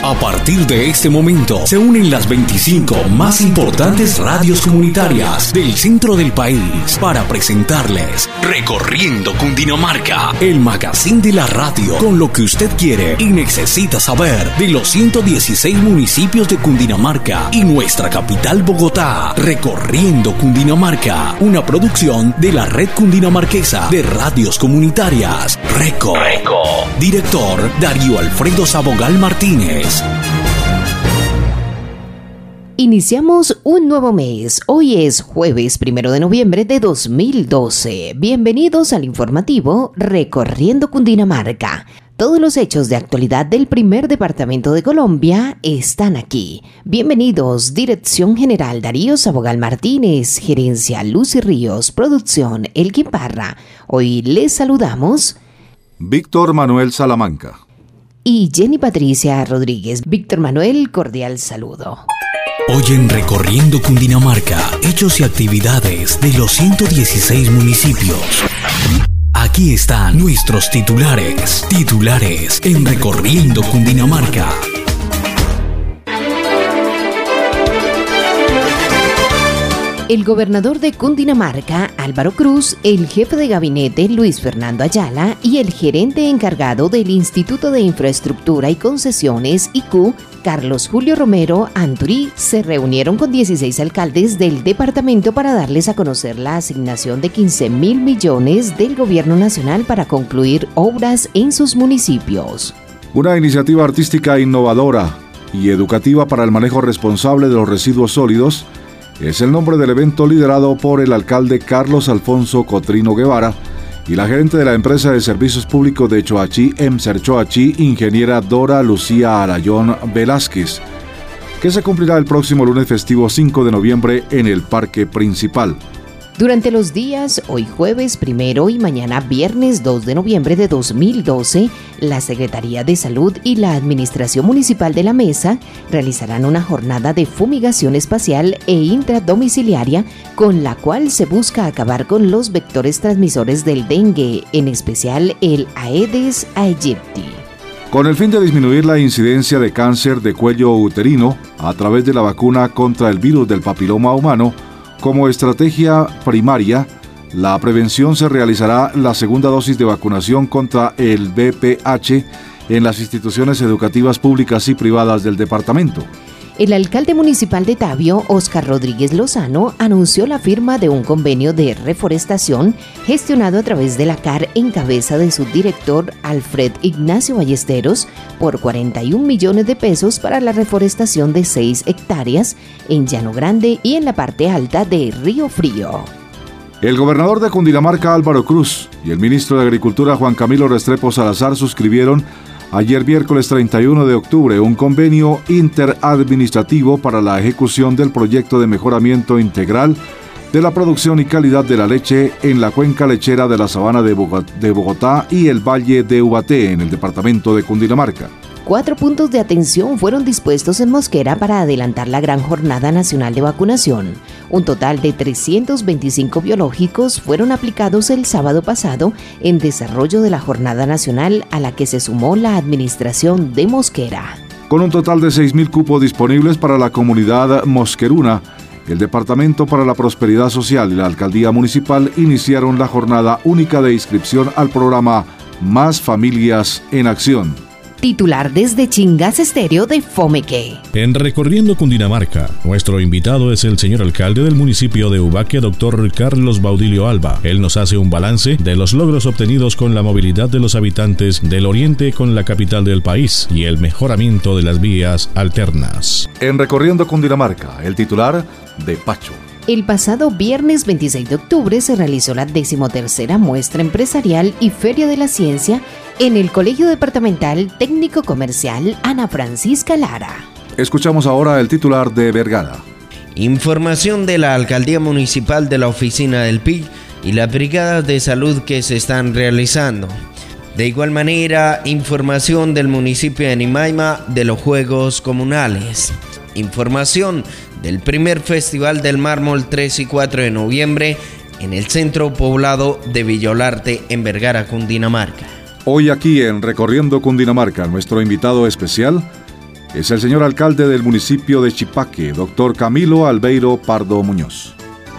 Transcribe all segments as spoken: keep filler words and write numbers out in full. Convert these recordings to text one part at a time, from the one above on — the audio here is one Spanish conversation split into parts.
A partir de este momento se unen las veinticinco más importantes radios comunitarias del centro del país para presentarles Recorriendo Cundinamarca, el magazine de la radio con lo que usted quiere y necesita saber de los ciento dieciséis municipios de Cundinamarca y nuestra capital Bogotá. Recorriendo Cundinamarca, una producción de la Red Cundinamarquesa de Radios Comunitarias. Reco. Reco. Director Darío Alfredo Sabogal Martínez. Iniciamos un nuevo mes. Hoy es jueves primero de noviembre de dos mil doce. Bienvenidos al informativo Recorriendo Cundinamarca. Todos los hechos de actualidad del primer departamento de Colombia están aquí. Bienvenidos. Dirección General Darío Sabogal Martínez, Gerencia Lucy Ríos, Producción Elkin Parra. Hoy les saludamos Víctor Manuel Salamanca y Jenny Patricia Rodríguez. Víctor Manuel, cordial saludo. Hoy en Recorriendo Cundinamarca, hechos y actividades de los ciento dieciséis municipios. Aquí están nuestros titulares. Titulares en Recorriendo Cundinamarca. El gobernador de Cundinamarca, Álvaro Cruz, el jefe de gabinete, Luis Fernando Ayala, y el gerente encargado del Instituto de Infraestructura y Concesiones, I C U, Carlos Julio Romero Anturí, se reunieron con dieciséis alcaldes del departamento para darles a conocer la asignación de quince mil millones del gobierno nacional para concluir obras en sus municipios. Una iniciativa artística innovadora y educativa para el manejo responsable de los residuos sólidos es el nombre del evento liderado por el alcalde Carlos Alfonso Cotrino Guevara y la gerente de la empresa de servicios públicos de Choachí, EMSER Choachí, ingeniera Dora Lucía Arayón Velázquez, que se cumplirá el próximo lunes festivo cinco de noviembre en el Parque Principal. Durante los días, hoy jueves primero y mañana viernes dos de noviembre de dos mil doce, la Secretaría de Salud y la Administración Municipal de la Mesa realizarán una jornada de fumigación espacial e intradomiciliaria con la cual se busca acabar con los vectores transmisores del dengue, en especial el Aedes aegypti. Con el fin de disminuir la incidencia de cáncer de cuello uterino a través de la vacuna contra el virus del papiloma humano, como estrategia primaria, la prevención se realizará la segunda dosis de vacunación contra el V P H en las instituciones educativas públicas y privadas del departamento. El alcalde municipal de Tabio, Óscar Rodríguez Lozano, anunció la firma de un convenio de reforestación gestionado a través de la C A R en cabeza de su director Alfred Ignacio Ballesteros por cuarenta y un millones de pesos para la reforestación de seis hectáreas en Llano Grande y en la parte alta de Río Frío. El gobernador de Cundinamarca, Álvaro Cruz, y el ministro de Agricultura, Juan Camilo Restrepo Salazar, suscribieron ayer miércoles treinta y uno de octubre un convenio interadministrativo para la ejecución del proyecto de mejoramiento integral de la producción y calidad de la leche en la cuenca lechera de la Sabana de Bogotá y el Valle de Ubaté en el departamento de Cundinamarca. Cuatro puntos de atención fueron dispuestos en Mosquera para adelantar la gran jornada nacional de vacunación. Un total de trescientos veinticinco biológicos fueron aplicados el sábado pasado en desarrollo de la jornada nacional a la que se sumó la administración de Mosquera. Con un total de seis mil cupos disponibles para la comunidad mosqueruna, el Departamento para la Prosperidad Social y la Alcaldía Municipal iniciaron la jornada única de inscripción al programa Más Familias en Acción. Titular desde Chingas Estéreo de Fomeque. En Recorriendo Cundinamarca, nuestro invitado es el señor alcalde del municipio de Ubaque, doctor Carlos Baudilio Alba. Él nos hace un balance de los logros obtenidos con la movilidad de los habitantes del oriente con la capital del país y el mejoramiento de las vías alternas. En Recorriendo Cundinamarca, el titular de Pacho. El pasado viernes veintiséis de octubre se realizó la decimotercera muestra empresarial y Feria de la Ciencia en el Colegio Departamental Técnico Comercial Ana Francisca Lara. Escuchamos ahora el titular de Vergara. Información de la Alcaldía Municipal de la Oficina del P I y las brigadas de salud que se están realizando. De igual manera, información del municipio de Nimaima de los Juegos Comunales. Información del primer Festival del Mármol tres y cuatro de noviembre en el centro poblado de Villolarte en Vergara, Cundinamarca. Hoy aquí en Recorriendo Cundinamarca, nuestro invitado especial es el señor alcalde del municipio de Chipaque, doctor Camilo Albeiro Pardo Muñoz.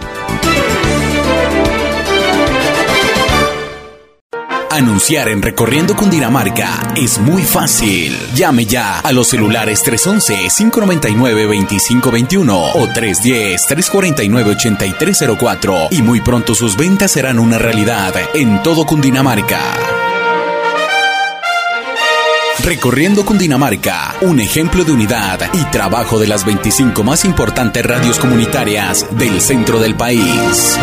Anunciar en Recorriendo Cundinamarca es muy fácil. Llame ya a los celulares tres once, cinco noventa y nueve, veinticinco veintiuno o tres diez, tres cuarenta y nueve, ochenta y tres cero cuatro y muy pronto sus ventas serán una realidad en todo Cundinamarca. Recorriendo Cundinamarca, un ejemplo de unidad y trabajo de las veinticinco más importantes radios comunitarias del centro del país.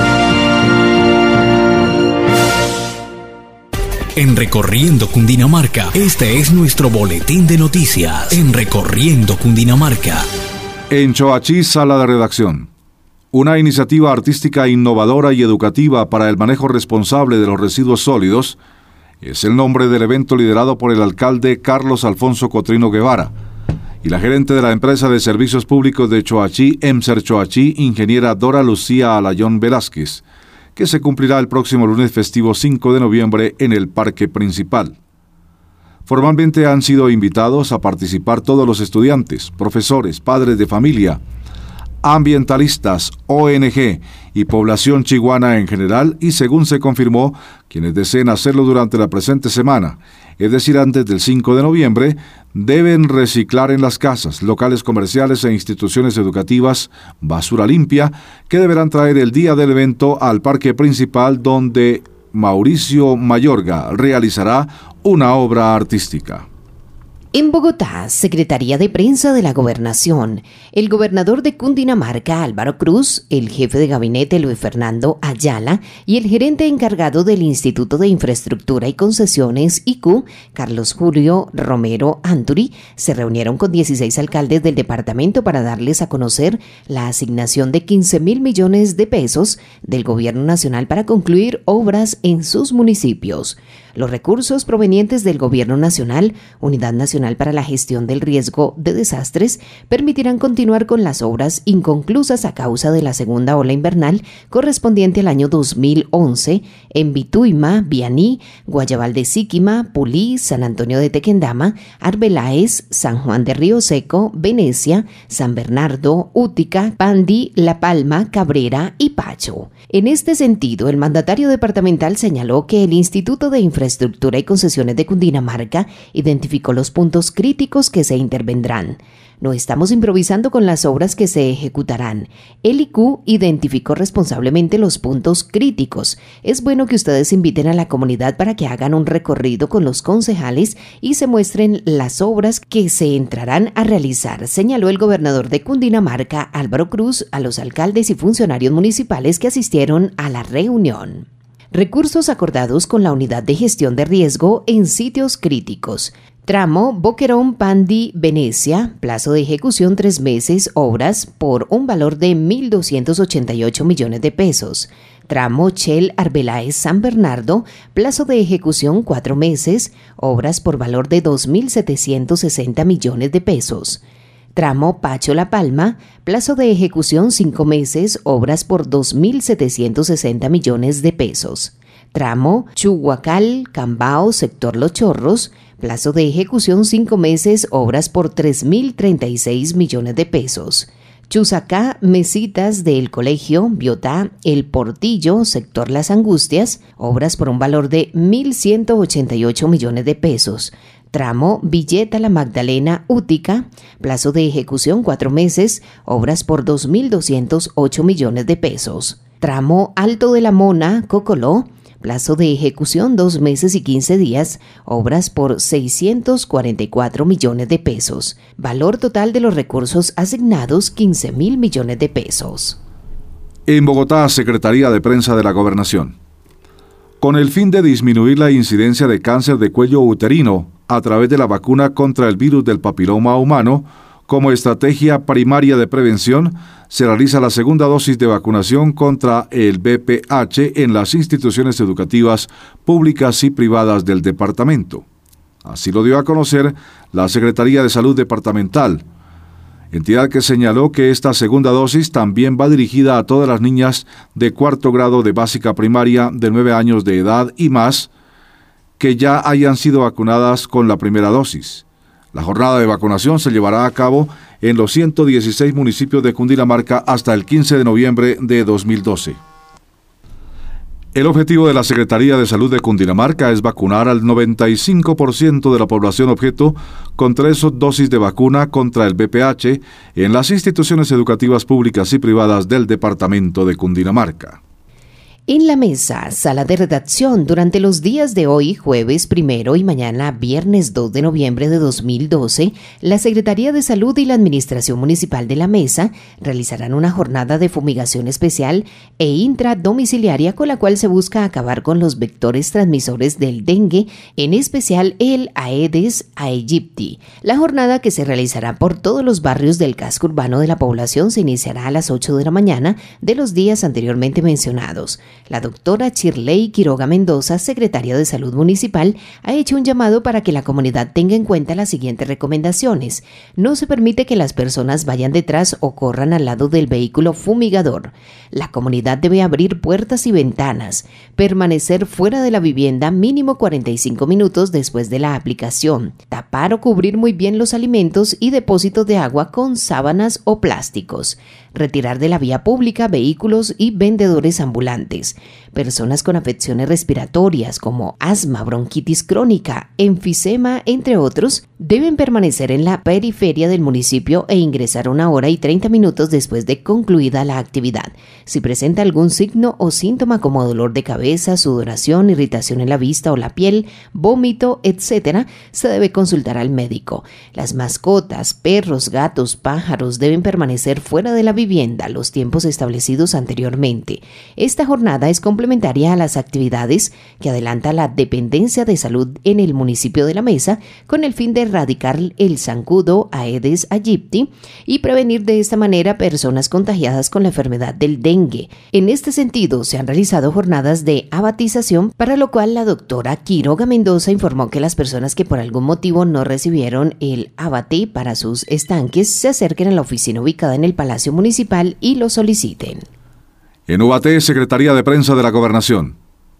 En Recorriendo Cundinamarca, este es nuestro boletín de noticias. En Recorriendo Cundinamarca. En Choachí, sala de redacción. Una iniciativa artística innovadora y educativa para el manejo responsable de los residuos sólidos es el nombre del evento liderado por el alcalde Carlos Alfonso Cotrino Guevara y la gerente de la empresa de servicios públicos de Choachí, EMSER Choachí, ingeniera Dora Lucía Alayón Velázquez, que se cumplirá el próximo lunes festivo cinco de noviembre en el parque principal. Formalmente han sido invitados a participar todos los estudiantes, profesores, padres de familia, ambientalistas, O N G y población chiguana en general, y según se confirmó, quienes deseen hacerlo durante la presente semana, es decir, antes del cinco de noviembre, deben reciclar en las casas, locales comerciales e instituciones educativas basura limpia, que deberán traer el día del evento al parque principal, donde Mauricio Mayorga realizará una obra artística. En Bogotá, Secretaría de Prensa de la Gobernación, el gobernador de Cundinamarca, Álvaro Cruz, el jefe de gabinete, Luis Fernando Ayala, y el gerente encargado del Instituto de Infraestructura y Concesiones, I C U, Carlos Julio Romero Anturi, se reunieron con dieciséis alcaldes del departamento para darles a conocer la asignación de quince mil millones de pesos del Gobierno Nacional para concluir obras en sus municipios. Los recursos provenientes del Gobierno Nacional, Unidad Nacional para la Gestión del Riesgo de Desastres, permitirán continuar con las obras inconclusas a causa de la segunda ola invernal correspondiente al año dos mil once en Bituima, Vianí, Guayabal de Síquima, Pulí, San Antonio de Tequendama, Arbeláez, San Juan de Río Seco, Venecia, San Bernardo, Útica, Pandi, La Palma, Cabrera y Pacho. En este sentido, el mandatario departamental señaló que el Instituto de Infraestructura y Concesiones de Cundinamarca identificó los puntos críticos que se intervendrán. No estamos improvisando con las obras que se ejecutarán. El I C U identificó responsablemente los puntos críticos. Es bueno que ustedes inviten a la comunidad para que hagan un recorrido con los concejales y se muestren las obras que se entrarán a realizar, señaló el gobernador de Cundinamarca, Álvaro Cruz, a los alcaldes y funcionarios municipales que asistieron a la reunión. Recursos acordados con la Unidad de Gestión de Riesgo en sitios críticos. Tramo Boquerón Pandi Venecia, plazo de ejecución tres meses, obras por un valor de mil doscientos ochenta y ocho millones de pesos. Tramo Chel Arbeláez San Bernardo, plazo de ejecución cuatro meses, obras por valor de dos mil setecientos sesenta millones de pesos. Tramo Pacho La Palma, plazo de ejecución cinco meses, obras por dos mil setecientos sesenta millones de pesos. Tramo Chuhuacal, Cambao, sector Los Chorros, plazo de ejecución cinco meses, obras por tres mil treinta y seis millones de pesos. Chusacá, Mesitas del Colegio, Biotá, El Portillo, sector Las Angustias, obras por un valor de mil ciento ochenta y ocho millones de pesos. Tramo Villeta La Magdalena, Útica, plazo de ejecución cuatro meses, obras por dos mil doscientos ocho millones de pesos. Tramo Alto de la Mona, Cocoló, plazo de ejecución dos meses y quince días, obras por seiscientos cuarenta y cuatro millones de pesos. Valor total de los recursos asignados, quince mil millones de pesos. En Bogotá, Secretaría de Prensa de la Gobernación. Con el fin de disminuir la incidencia de cáncer de cuello uterino a través de la vacuna contra el virus del papiloma humano, como estrategia primaria de prevención, se realiza la segunda dosis de vacunación contra el V P H en las instituciones educativas públicas y privadas del departamento. Así lo dio a conocer la Secretaría de Salud Departamental, entidad que señaló que esta segunda dosis también va dirigida a todas las niñas de cuarto grado de básica primaria de nueve años de edad y más, que ya hayan sido vacunadas con la primera dosis. La jornada de vacunación se llevará a cabo en los ciento dieciséis municipios de Cundinamarca hasta el quince de noviembre de dos mil doce. El objetivo de la Secretaría de Salud de Cundinamarca es vacunar al noventa y cinco por ciento de la población objeto con tres dosis de vacuna contra el V P H en las instituciones educativas públicas y privadas del departamento de Cundinamarca. En la mesa, sala de redacción, durante los días de hoy, jueves primero y mañana, viernes dos de noviembre de dos mil doce, la Secretaría de Salud y la Administración Municipal de la Mesa realizarán una jornada de fumigación especial e intradomiciliaria con la cual se busca acabar con los vectores transmisores del dengue, en especial el Aedes aegypti. La jornada, que se realizará por todos los barrios del casco urbano de la población, se iniciará a las ocho de la mañana de los días anteriormente mencionados. La doctora Chirley Quiroga Mendoza, secretaria de Salud Municipal, ha hecho un llamado para que la comunidad tenga en cuenta las siguientes recomendaciones. No se permite que las personas vayan detrás o corran al lado del vehículo fumigador. La comunidad debe abrir puertas y ventanas, permanecer fuera de la vivienda mínimo cuarenta y cinco minutos después de la aplicación, tapar o cubrir muy bien los alimentos y depósitos de agua con sábanas o plásticos, retirar de la vía pública vehículos y vendedores ambulantes. Personas con afecciones respiratorias como asma, bronquitis crónica, enfisema, entre otros, deben permanecer en la periferia del municipio e ingresar una hora y treinta minutos después de concluida la actividad. Si presenta algún signo o síntoma como dolor de cabeza, sudoración, irritación en la vista o la piel, vómito, etcétera, se debe consultar al médico. Las mascotas, perros, gatos, pájaros deben permanecer fuera de la vivienda los tiempos establecidos anteriormente. Esta jornada es complementaria a las actividades que adelanta la Dependencia de Salud en el municipio de La Mesa con el fin de erradicar el zancudo Aedes aegypti y prevenir de esta manera personas contagiadas con la enfermedad del dengue. En este sentido, se han realizado jornadas de abatización, para lo cual la doctora Quiroga Mendoza informó que las personas que por algún motivo no recibieron el abate para sus estanques se acerquen a la oficina ubicada en el Palacio Municipal y lo soliciten. En Ubaté, Secretaría de Prensa de la Gobernación.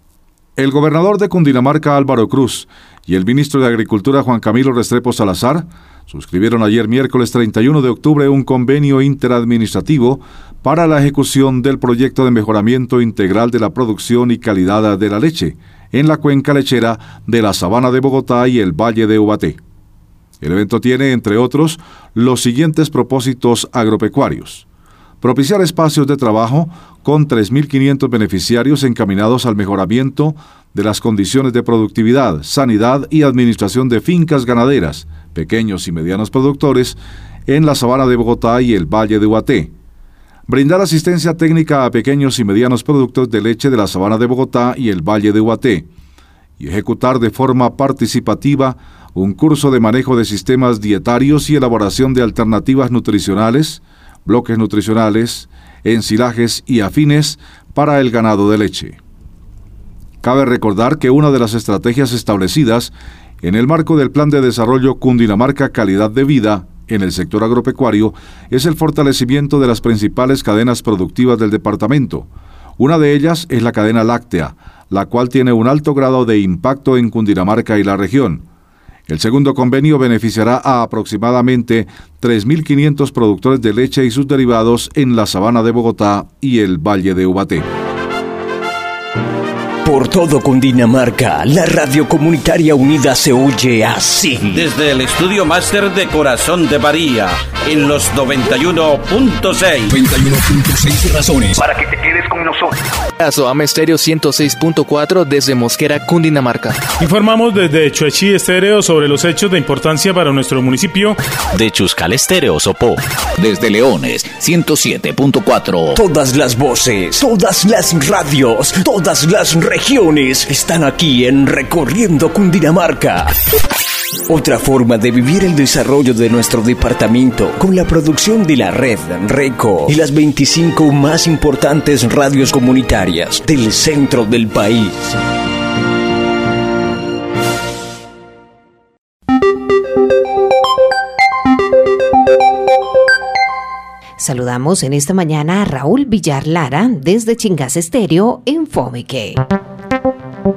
El gobernador de Cundinamarca, Álvaro Cruz, y el ministro de Agricultura, Juan Camilo Restrepo Salazar, suscribieron ayer miércoles treinta y uno de octubre un convenio interadministrativo para la ejecución del proyecto de mejoramiento integral de la producción y calidad de la leche en la cuenca lechera de la Sabana de Bogotá y el Valle de Ubaté. El evento tiene, entre otros, los siguientes propósitos agropecuarios: propiciar espacios de trabajo con tres mil quinientos beneficiarios encaminados al mejoramiento de las condiciones de productividad, sanidad y administración de fincas ganaderas, pequeños y medianos productores en la Sabana de Bogotá y el Valle de Ubaté. Brindar asistencia técnica a pequeños y medianos productores de leche de la Sabana de Bogotá y el Valle de Ubaté. Y ejecutar de forma participativa un curso de manejo de sistemas dietarios y elaboración de alternativas nutricionales, bloques nutricionales, ensilajes y afines para el ganado de leche. Cabe recordar que una de las estrategias establecidas en el marco del Plan de Desarrollo Cundinamarca Calidad de Vida en el sector agropecuario es el fortalecimiento de las principales cadenas productivas del departamento. Una de ellas es la cadena láctea, la cual tiene un alto grado de impacto en Cundinamarca y la región. El segundo convenio beneficiará a aproximadamente tres mil quinientos productores de leche y sus derivados en la Sabana de Bogotá y el Valle de Ubaté. Por todo Cundinamarca, la radio comunitaria unida se oye así. Desde el estudio máster de Corazón de María, en los noventa y uno punto seis. noventa y uno punto seis razones Para que te quedes con nosotros. Soama Estéreo ciento seis punto cuatro desde Mosquera, Cundinamarca. Informamos desde Chuechi Estéreo sobre los hechos de importancia para nuestro municipio. De Chuscal Estéreo Sopó. Desde Leones, ciento siete punto cuatro. Todas las voces, todas las radios, todas las regiones están aquí en Recorriendo Cundinamarca. Otra forma de vivir el desarrollo de nuestro departamento con la producción de la red RECO y las veinticinco más importantes radios comunitarias del centro del país. Saludamos en esta mañana a Raúl Villar Lara desde Chingas Estéreo en Fomeque.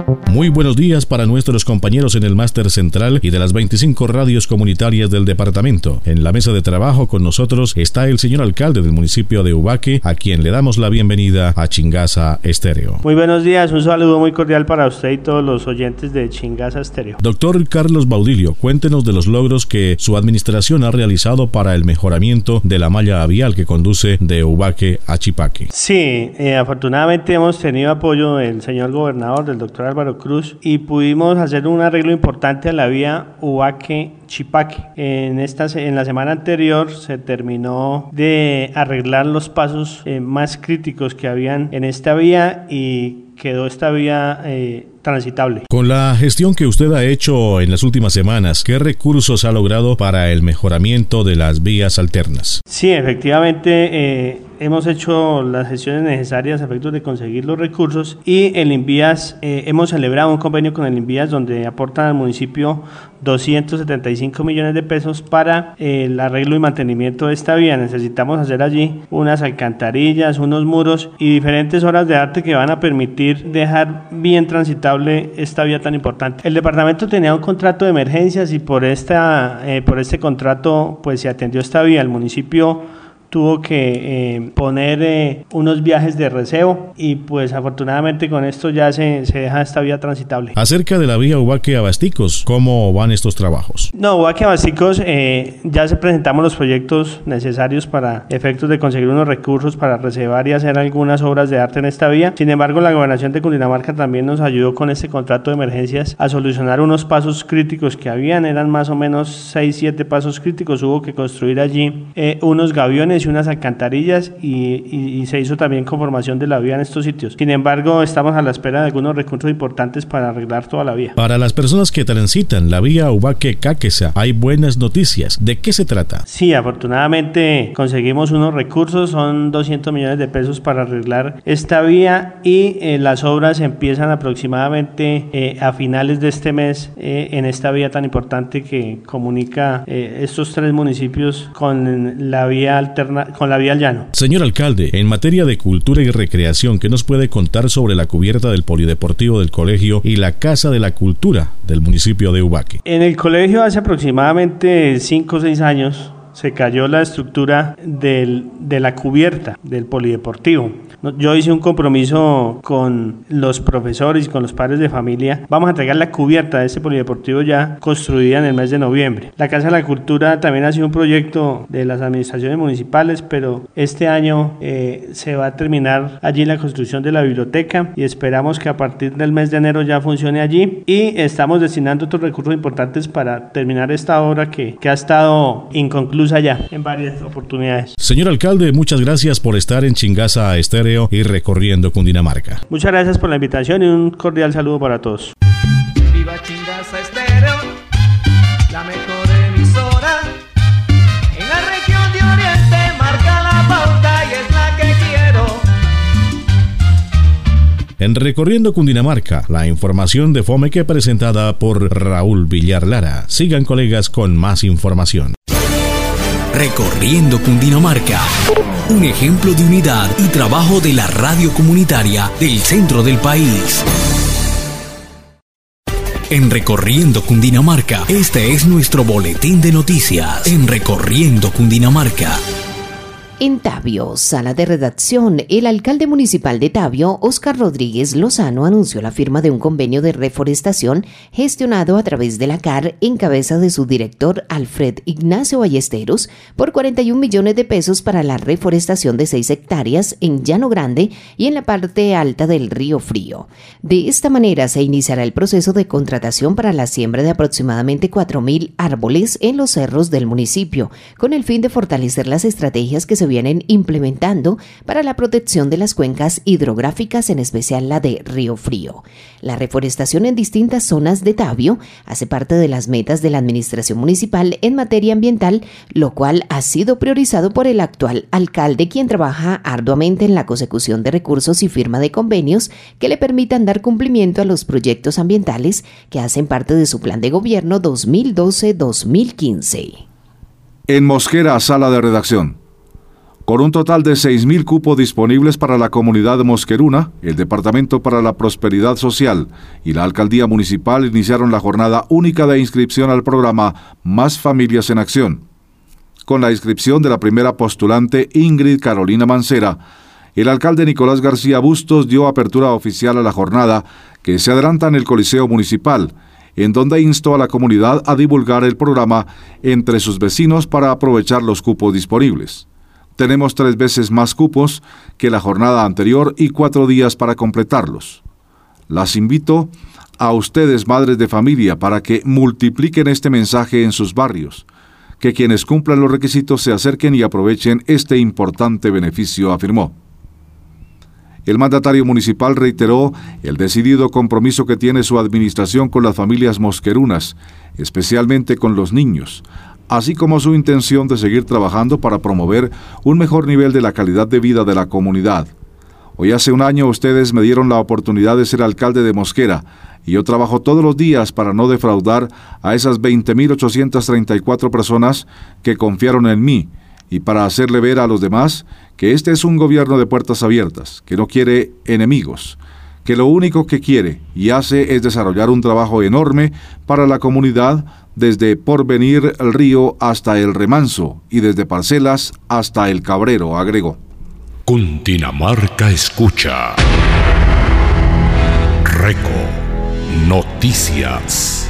Muy buenos días para nuestros compañeros en el máster central y de las veinticinco radios comunitarias del departamento. En la mesa de trabajo con nosotros está el señor alcalde del municipio de Ubaque, a quien le damos la bienvenida a Chingaza Estéreo. Muy buenos días, un saludo muy cordial para usted y todos los oyentes de Chingaza Estéreo. Doctor Carlos Baudilio, cuéntenos de los logros que su administración ha realizado para el mejoramiento de la malla vial que conduce de Ubaque a Chipaque. Sí, eh, afortunadamente hemos tenido apoyo del señor gobernador, del doctor Álvaro Cruz, y pudimos hacer un arreglo importante a la vía Ubaque-Chipaque. En, esta, en la semana anterior se terminó de arreglar los pasos eh, más críticos que habían en esta vía y quedó esta vía eh, transitable. Con la gestión que usted ha hecho en las últimas semanas, ¿qué recursos ha logrado para el mejoramiento de las vías alternas? Sí, efectivamente eh, hemos hecho las gestiones necesarias a efectos de conseguir los recursos y el INVIAS, eh, hemos celebrado un convenio con el INVIAS donde aportan al municipio doscientos setenta y cinco millones de pesos para eh, el arreglo y mantenimiento de esta vía. Necesitamos hacer allí unas alcantarillas, unos muros y diferentes obras de arte que van a permitir dejar bien transitable esta vía tan importante. El departamento tenía un contrato de emergencias y por, esta, eh, por este contrato pues se atendió esta vía. El municipio tuvo que eh, poner eh, unos viajes de receo y pues afortunadamente con esto ya se, se deja esta vía transitable. Acerca de la vía Ubaque a Basticos, ¿cómo van estos trabajos? No, Ubaque a Basticos eh, ya se presentamos los proyectos necesarios para efectos de conseguir unos recursos para reservar y hacer algunas obras de arte en esta vía. Sin embargo, la gobernación de Cundinamarca también nos ayudó con este contrato de emergencias a solucionar unos pasos críticos que habían, eran más o menos seis, siete pasos críticos. Hubo que construir allí eh, unos gaviones y unas alcantarillas y, y, y se hizo también conformación de la vía en estos sitios. Sin embargo, estamos a la espera de algunos recursos importantes para arreglar toda la vía. Para las personas que transitan la vía Ubaque-Caquesa, hay buenas noticias. ¿De qué se trata? Sí, afortunadamente conseguimos unos recursos, son doscientos millones de pesos para arreglar esta vía y eh, las obras empiezan aproximadamente eh, a finales de este mes eh, en esta vía tan importante que comunica eh, estos tres municipios con la vía alterna con la vía al llano. Señor alcalde, en materia de cultura y recreación, ¿qué nos puede contar sobre la cubierta del polideportivo del colegio y la Casa de la Cultura del municipio de Ubaque? En el colegio hace aproximadamente cinco o seis años se cayó la estructura del, de la cubierta del polideportivo. Yo hice un compromiso con los profesores y con los padres de familia. Vamos a entregar la cubierta de este polideportivo ya construida en el mes de noviembre. La Casa de la Cultura también ha sido un proyecto de las administraciones municipales, pero este año eh, se va a terminar allí la construcción de la biblioteca y esperamos que a partir del mes de enero ya funcione allí y estamos destinando otros recursos importantes para terminar esta obra que, que ha estado inconclusa ya en varias oportunidades. Señor alcalde, muchas gracias por estar en Chingaza Estéreo y recorriendo Cundinamarca. Muchas gracias por la invitación y un cordial saludo para todos. Viva Chingaza Estéreo, la mejor emisora en la región de Oriente, marca la pauta y es la que quiero. En Recorriendo Cundinamarca, la información de Fomeque presentada por Raúl Villar Lara. Sigan, colegas, con más información. Recorriendo Cundinamarca, un ejemplo de unidad y trabajo de la radio comunitaria del centro del país. En Recorriendo Cundinamarca, este es nuestro boletín de noticias. En Recorriendo Cundinamarca. En Tabio, sala de redacción, el alcalde municipal de Tabio, Óscar Rodríguez Lozano, anunció la firma de un convenio de reforestación gestionado a través de la C A R en cabeza de su director Alfred Ignacio Ballesteros por cuarenta y un millones de pesos para la reforestación de seis hectáreas en Llano Grande y en la parte alta del Río Frío. De esta manera se iniciará el proceso de contratación para la siembra de aproximadamente cuatro mil árboles en los cerros del municipio, con el fin de fortalecer las estrategias que se vienen implementando para la protección de las cuencas hidrográficas, en especial la de Río Frío. La reforestación en distintas zonas de Tabio hace parte de las metas de la administración municipal en materia ambiental, lo cual ha sido priorizado por el actual alcalde, quien trabaja arduamente en la consecución de recursos y firma de convenios que le permitan dar cumplimiento a los proyectos ambientales que hacen parte de su plan de gobierno dos mil doce a dos mil quince. En Mosquera, sala de redacción. Con un total de seis mil cupos disponibles para la comunidad de Mosqueruna, el Departamento para la Prosperidad Social y la Alcaldía Municipal iniciaron la jornada única de inscripción al programa Más Familias en Acción. Con la inscripción de la primera postulante Ingrid Carolina Mancera, el alcalde Nicolás García Bustos dio apertura oficial a la jornada que se adelanta en el Coliseo Municipal, en donde instó a la comunidad a divulgar el programa entre sus vecinos para aprovechar los cupos disponibles. Tenemos tres veces más cupos que la jornada anterior y cuatro días para completarlos. Las invito a ustedes, madres de familia, para que multipliquen este mensaje en sus barrios, que quienes cumplan los requisitos se acerquen y aprovechen este importante beneficio, afirmó. El mandatario municipal reiteró el decidido compromiso que tiene su administración con las familias mosquerunas, especialmente con los niños, así como su intención de seguir trabajando para promover un mejor nivel de la calidad de vida de la comunidad. Hoy hace un año ustedes me dieron la oportunidad de ser alcalde de Mosquera y yo trabajo todos los días para no defraudar a esas veinte mil ochocientas treinta y cuatro personas que confiaron en mí y para hacerle ver a los demás que este es un gobierno de puertas abiertas, que no quiere enemigos, que lo único que quiere y hace es desarrollar un trabajo enorme para la comunidad, desde Porvenir el Río hasta el Remanso y desde Parcelas hasta el Cabrero, agregó. Cundinamarca escucha. Reco Noticias.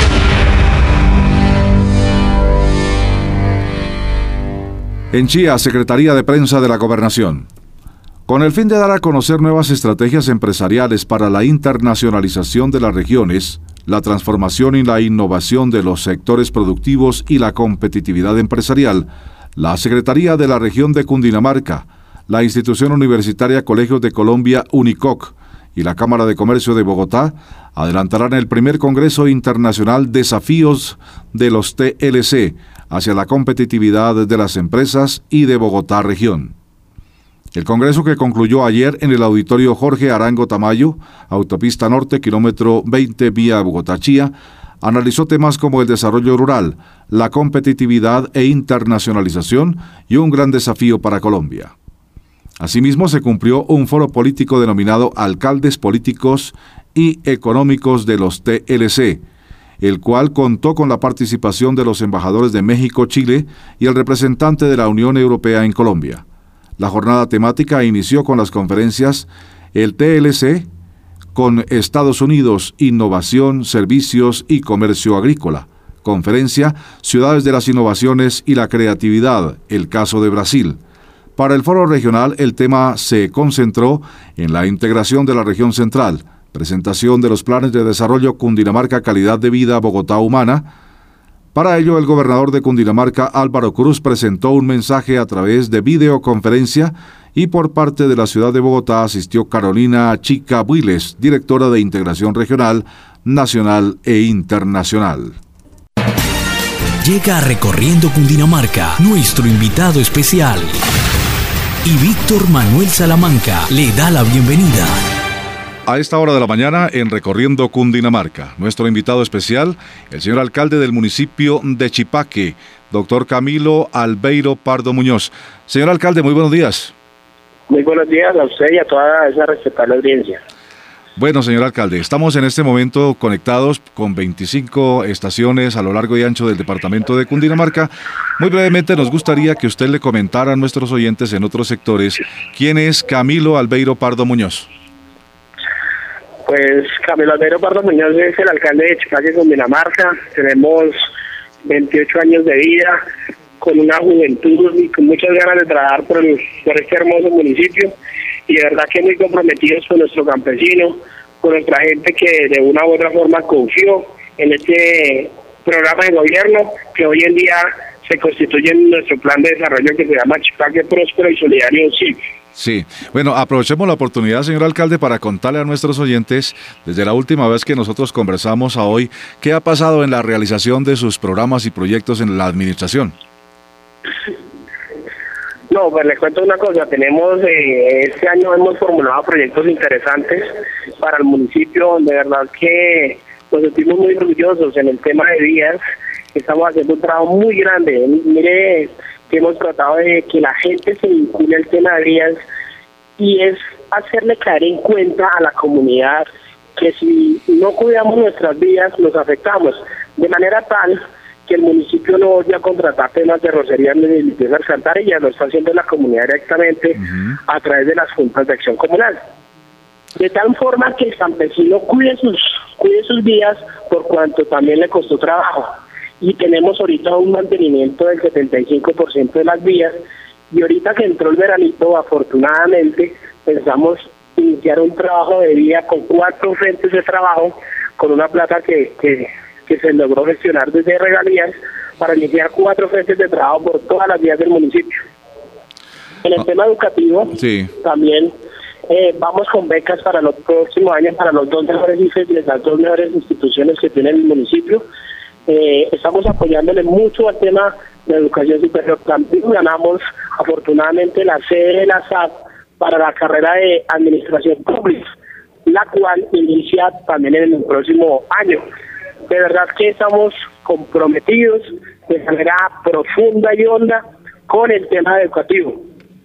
En Chía, Secretaría de Prensa de la Gobernación. Con el fin de dar a conocer nuevas estrategias empresariales para la internacionalización de las regiones, la transformación y la innovación de los sectores productivos y la competitividad empresarial, la Secretaría de la Región de Cundinamarca, la Institución Universitaria Colegios de Colombia UNICOC y la Cámara de Comercio de Bogotá adelantarán el primer Congreso Internacional Desafíos de los T L C hacia la competitividad de las empresas y de Bogotá Región. El congreso, que concluyó ayer en el auditorio Jorge Arango Tamayo, Autopista Norte, kilómetro veinte, vía Bogotá-Chía, analizó temas como el desarrollo rural, la competitividad e internacionalización y un gran desafío para Colombia. Asimismo, se cumplió un foro político denominado Alcaldes Políticos y Económicos de los T L C, el cual contó con la participación de los embajadores de México, Chile y el representante de la Unión Europea en Colombia. La jornada temática inició con las conferencias El T L C con Estados Unidos, Innovación, Servicios y Comercio Agrícola. Conferencia Ciudades de las Innovaciones y la Creatividad, el caso de Brasil. Para el foro regional, el tema se concentró en la integración de la región central, presentación de los planes de desarrollo Cundinamarca Calidad de Vida Bogotá Humana. Para ello, el gobernador de Cundinamarca, Álvaro Cruz, presentó un mensaje a través de videoconferencia y por parte de la ciudad de Bogotá asistió Carolina Chica Builes, directora de Integración Regional, Nacional e Internacional. Llega Recorriendo Cundinamarca, nuestro invitado especial. Y Víctor Manuel Salamanca le da la bienvenida. A esta hora de la mañana, en Recorriendo Cundinamarca, nuestro invitado especial, el señor alcalde del municipio de Chipaque, doctor Camilo Albeiro Pardo Muñoz. Señor alcalde, muy buenos días. Muy buenos días a usted y a toda esa respetable audiencia. Bueno, señor alcalde, estamos en este momento conectados con veinticinco estaciones a lo largo y ancho del departamento de Cundinamarca. Muy brevemente nos gustaría que usted le comentara a nuestros oyentes en otros sectores quién es Camilo Albeiro Pardo Muñoz. Pues Camilo Albeiro Pardo Muñoz es el alcalde de Chipaque, Cundinamarca. Tenemos veintiocho años de vida, con una juventud y con muchas ganas de trabajar por, el, por este hermoso municipio. Y de verdad que muy comprometidos con nuestro campesino, con nuestra gente que de una u otra forma confió en este programa de gobierno que hoy en día se constituye en nuestro plan de desarrollo que se llama Chipaque Próspero y Solidario S I P. Sí, bueno, aprovechemos la oportunidad, señor alcalde, para contarle a nuestros oyentes, desde la última vez que nosotros conversamos a hoy, ¿qué ha pasado en la realización de sus programas y proyectos en la administración? No, pues les cuento una cosa, tenemos, eh, este año hemos formulado proyectos interesantes para el municipio, de verdad que nos sentimos muy orgullosos en el tema de vías, estamos haciendo un trabajo muy grande. Mire que hemos tratado de que la gente se vincule al tema de vías, y es hacerle caer en cuenta a la comunidad que si no cuidamos nuestras vías nos afectamos, de manera tal que el municipio no vaya a contratar temas de rocería ni de limpieza de alcantarillas, lo está haciendo la comunidad directamente uh-huh. a través de las juntas de acción comunal. De tal forma que el campesino cuide sus, cuide sus vías por cuanto también le costó trabajo. Y tenemos ahorita un mantenimiento del setenta y cinco por ciento de las vías, y ahorita que entró el veranito, afortunadamente, pensamos iniciar un trabajo de vía con cuatro frentes de trabajo, con una plata que, que, que se logró gestionar desde regalías, para iniciar cuatro frentes de trabajo por todas las vías del municipio. En el oh. tema educativo, sí. también eh, vamos con becas para los próximos años, para los dos mejores I F E S y las dos mejores instituciones que tiene el municipio. Eh, estamos apoyándole mucho al tema de educación superior. También ganamos afortunadamente la sede de la S A P para la carrera de administración pública, la cual inicia también en el próximo año. De verdad que estamos comprometidos de manera profunda y honda con el tema educativo.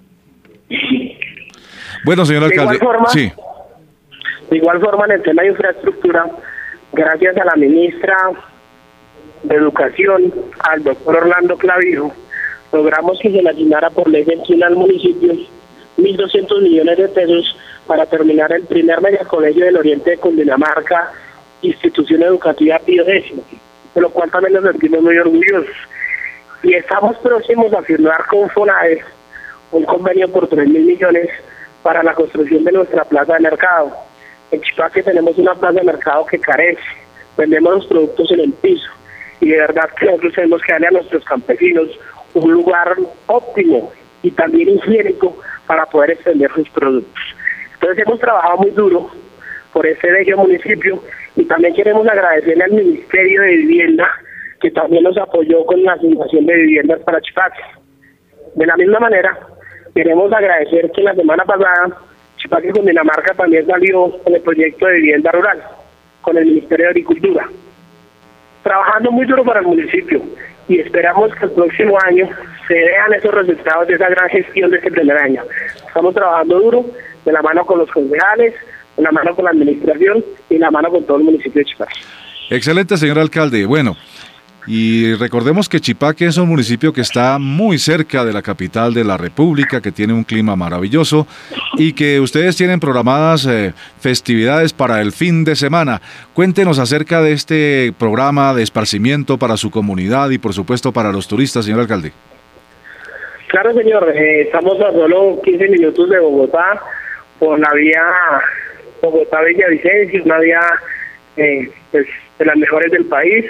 Bueno, señor alcalde, de igual forma, sí. de igual forma en el tema de infraestructura, gracias a la ministra de Educación, al doctor Orlando Clavijo, logramos que se le asignara por ley veintiuno al municipio mil doscientos millones de pesos para terminar el primer megacolegio del oriente de Cundinamarca, institución educativa Pío Décimo, de lo cual también nos sentimos muy orgullosos. Y estamos próximos a firmar con FONADE un convenio por tres mil millones para la construcción de nuestra plaza de mercado. En Chipaque tenemos una plaza de mercado que carece, vendemos los productos en el piso, y de verdad que nosotros tenemos que darle a nuestros campesinos un lugar óptimo y también higiénico para poder extender sus productos. Entonces hemos trabajado muy duro por este bello municipio, y también queremos agradecerle al Ministerio de Vivienda, que también nos apoyó con la asignación de viviendas para Chipaque. De la misma manera, queremos agradecer que la semana pasada Chipaque Cundinamarca también salió con el proyecto de vivienda rural con el Ministerio de Agricultura, trabajando muy duro para el municipio, y esperamos que el próximo año se vean esos resultados de esa gran gestión de este primer año. Estamos trabajando duro, de la mano con los concejales, de la mano con la administración y de la mano con todo el municipio de Chipaque. Excelente, señor alcalde. Bueno, y recordemos que Chipaque es un municipio que está muy cerca de la capital de la República, que tiene un clima maravilloso, y que ustedes tienen programadas eh, festividades para el fin de semana. Cuéntenos acerca de este programa de esparcimiento para su comunidad y por supuesto para los turistas, señor alcalde. Claro, señor, eh, estamos a solo quince minutos de Bogotá, por la vía Bogotá-Villavicencio, una vía eh, pues, de las mejores del país.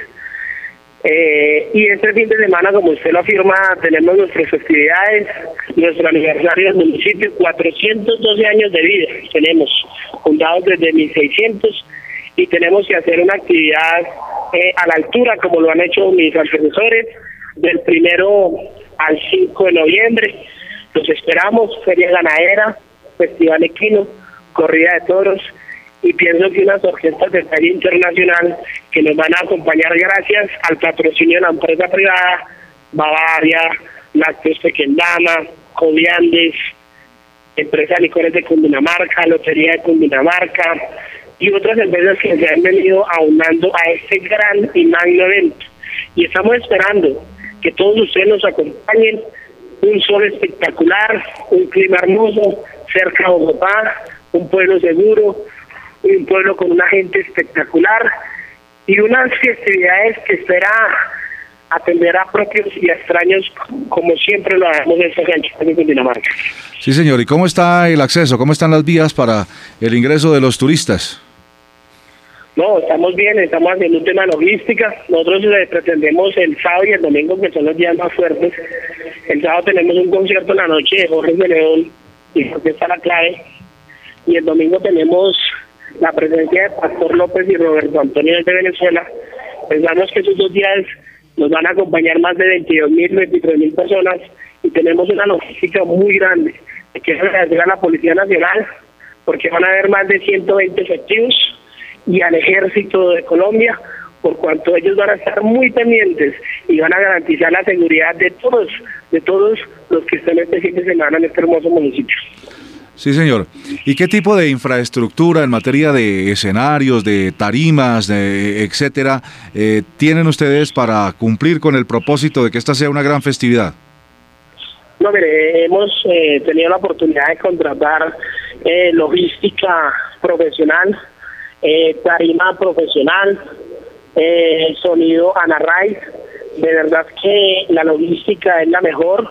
Eh, y este fin de semana, como usted lo afirma, tenemos nuestras festividades, nuestro aniversario del municipio, cuatrocientos doce años de vida tenemos, fundados desde mil seiscientos, y tenemos que hacer una actividad eh, a la altura, como lo han hecho mis antecesores, del primero al cinco de noviembre. Los esperamos, feria ganadera, festival equino, corrida de toros, y pienso que unas orquestas de talla internacional que nos van a acompañar gracias al patrocinio de la empresa privada, Bavaria, Lácteos Pequendama, Coviandes, Empresa de Licores de Cundinamarca, Lotería de Cundinamarca, y otras empresas que se han venido aunando a este gran y magno evento. Y estamos esperando que todos ustedes nos acompañen, un sol espectacular, un clima hermoso, cerca de Bogotá, un pueblo seguro, un pueblo con una gente espectacular, y unas festividades que espera atender a propios y a extraños, como siempre lo hacemos en esta cancha de Cundinamarca. Sí, señor. ¿Y cómo está el acceso? ¿Cómo están las vías para el ingreso de los turistas? No, estamos bien, estamos haciendo un tema de logística. Nosotros le pretendemos el sábado y el domingo, que son los días más fuertes. El sábado tenemos un concierto en la noche de Jorge de León, y porque está la clave. Y el domingo tenemos la presencia de Pastor López y Roberto Antonio de Venezuela. Pensamos que esos dos días nos van a acompañar más de veintidós mil, veintitrés mil personas, y tenemos una logística muy grande. Quiero agradecer a la Policía Nacional, porque van a haber más de ciento veinte efectivos, y al Ejército de Colombia, por cuanto ellos van a estar muy pendientes y van a garantizar la seguridad de todos, de todos los que estén este fin de semana en este hermoso municipio. Sí, señor. ¿Y qué tipo de infraestructura en materia de escenarios, de tarimas, de etcétera, eh, tienen ustedes para cumplir con el propósito de que esta sea una gran festividad? No, mire, hemos eh, tenido la oportunidad de contratar eh, logística profesional, eh, tarima profesional, eh, sonido Anarray. De verdad que la logística es la mejor,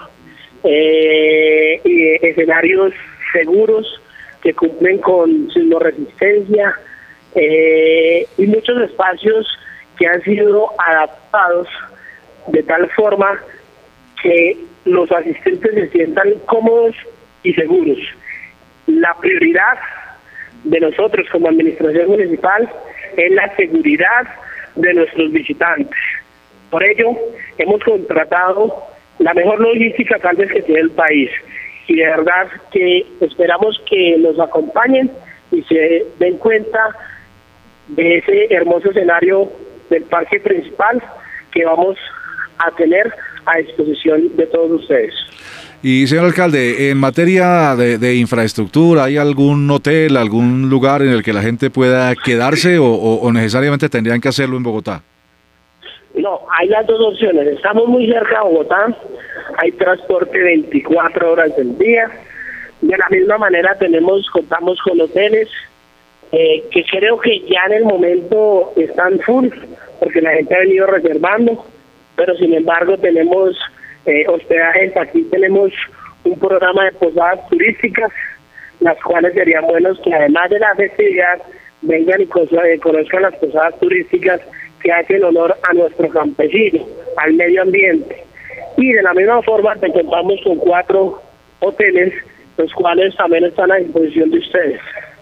eh, y escenarios seguros que cumplen con sismoresistencia, eh, y muchos espacios que han sido adaptados de tal forma que los asistentes se sientan cómodos y seguros. La prioridad de nosotros como administración municipal es la seguridad de nuestros visitantes. Por ello, hemos contratado la mejor logística tal vez que tiene el país. Y de verdad que esperamos que nos acompañen y se den cuenta de ese hermoso escenario del parque principal que vamos a tener a disposición de todos ustedes. Y señor alcalde, en materia de, de infraestructura, ¿hay algún hotel, algún lugar en el que la gente pueda quedarse o, o, o necesariamente tendrían que hacerlo en Bogotá? No, hay las dos opciones. Estamos muy cerca de Bogotá, hay transporte veinticuatro horas del día. De la misma manera tenemos, contamos con hoteles eh, que creo que ya en el momento están full, porque la gente ha venido reservando, pero sin embargo tenemos eh, hospedajes. Aquí tenemos un programa de posadas turísticas, las cuales serían buenos que además de la festividad vengan y conozcan las posadas turísticas que hacen honor a nuestro campesino, al medio ambiente. Y de la misma forma te contamos con cuatro hoteles, los cuales también están a disposición de ustedes.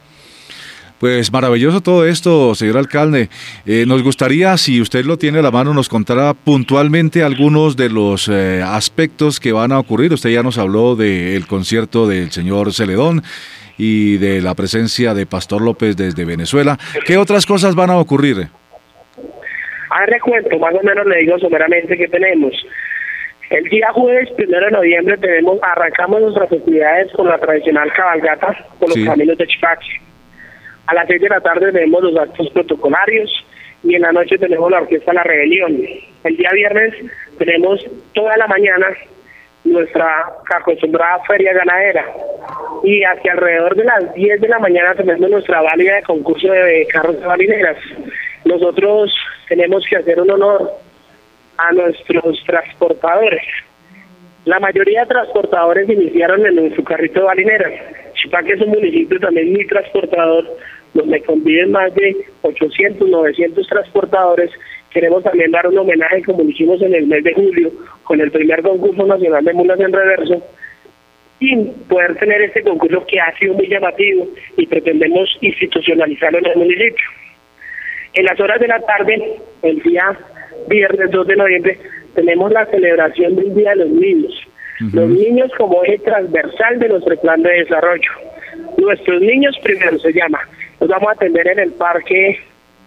Pues maravilloso todo esto, señor alcalde. Eh, nos gustaría, si usted lo tiene a la mano, nos contara puntualmente algunos de los eh, aspectos que van a ocurrir. Usted ya nos habló del concierto del señor Celedón y de la presencia de Pastor López desde Venezuela. ¿Qué otras cosas van a ocurrir? A ver, le cuento, más o menos le digo someramente que tenemos. El día jueves, primero de noviembre, tenemos, arrancamos nuestras festividades con la tradicional cabalgata por los sí. caminos de Chipaque. A las seis de la tarde tenemos los actos protocolarios y en la noche tenemos la orquesta La Rebelión. El día viernes tenemos toda la mañana nuestra acostumbrada feria ganadera y hacia alrededor de las diez de la mañana tenemos nuestra válida de concurso de carros de balineras. Nosotros tenemos que hacer un honor a nuestros transportadores. La mayoría de transportadores iniciaron en su carrito de balineras. Chipaque es un municipio también muy transportador, donde conviven más de ochocientos, novecientos transportadores. Queremos también dar un homenaje, como lo hicimos en el mes de julio, con el primer concurso nacional de mulas en reverso, y poder tener este concurso que ha sido muy llamativo y pretendemos institucionalizarlo en el municipio. En las horas de la tarde, el día viernes dos de noviembre, tenemos la celebración del Día de los Niños. Uh-huh. Los niños como eje transversal de nuestro plan de desarrollo. Nuestros niños primero se llama. Los vamos a atender en el parque,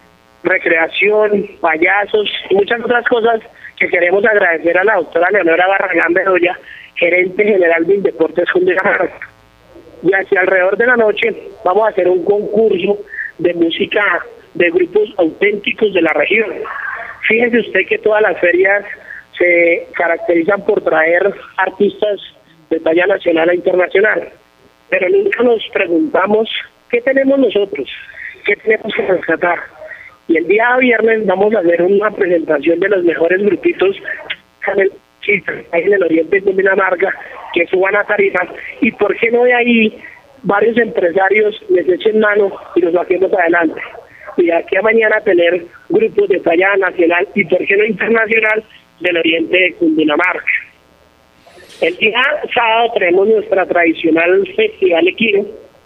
recreación, payasos y muchas otras cosas que queremos agradecer a la doctora Leonora Barragán Bedoya, gerente general de Indeportes Cundinamarca. Y hacia alrededor de la noche vamos a hacer un concurso de música de grupos auténticos de la región. Fíjese usted que todas las ferias se caracterizan por traer artistas de talla nacional e internacional, pero nunca nos preguntamos qué tenemos nosotros, qué tenemos que rescatar. Y el día viernes vamos a hacer una presentación de los mejores grupitos en el, en el oriente de Cundinamarca, que suban a tarima, y por qué no de ahí varios empresarios les echen mano y los saquemos adelante. Y de aquí a mañana tener grupos de talla nacional y por qué no internacional del oriente de Cundinamarca. El día sábado tenemos nuestra tradicional Festival Equino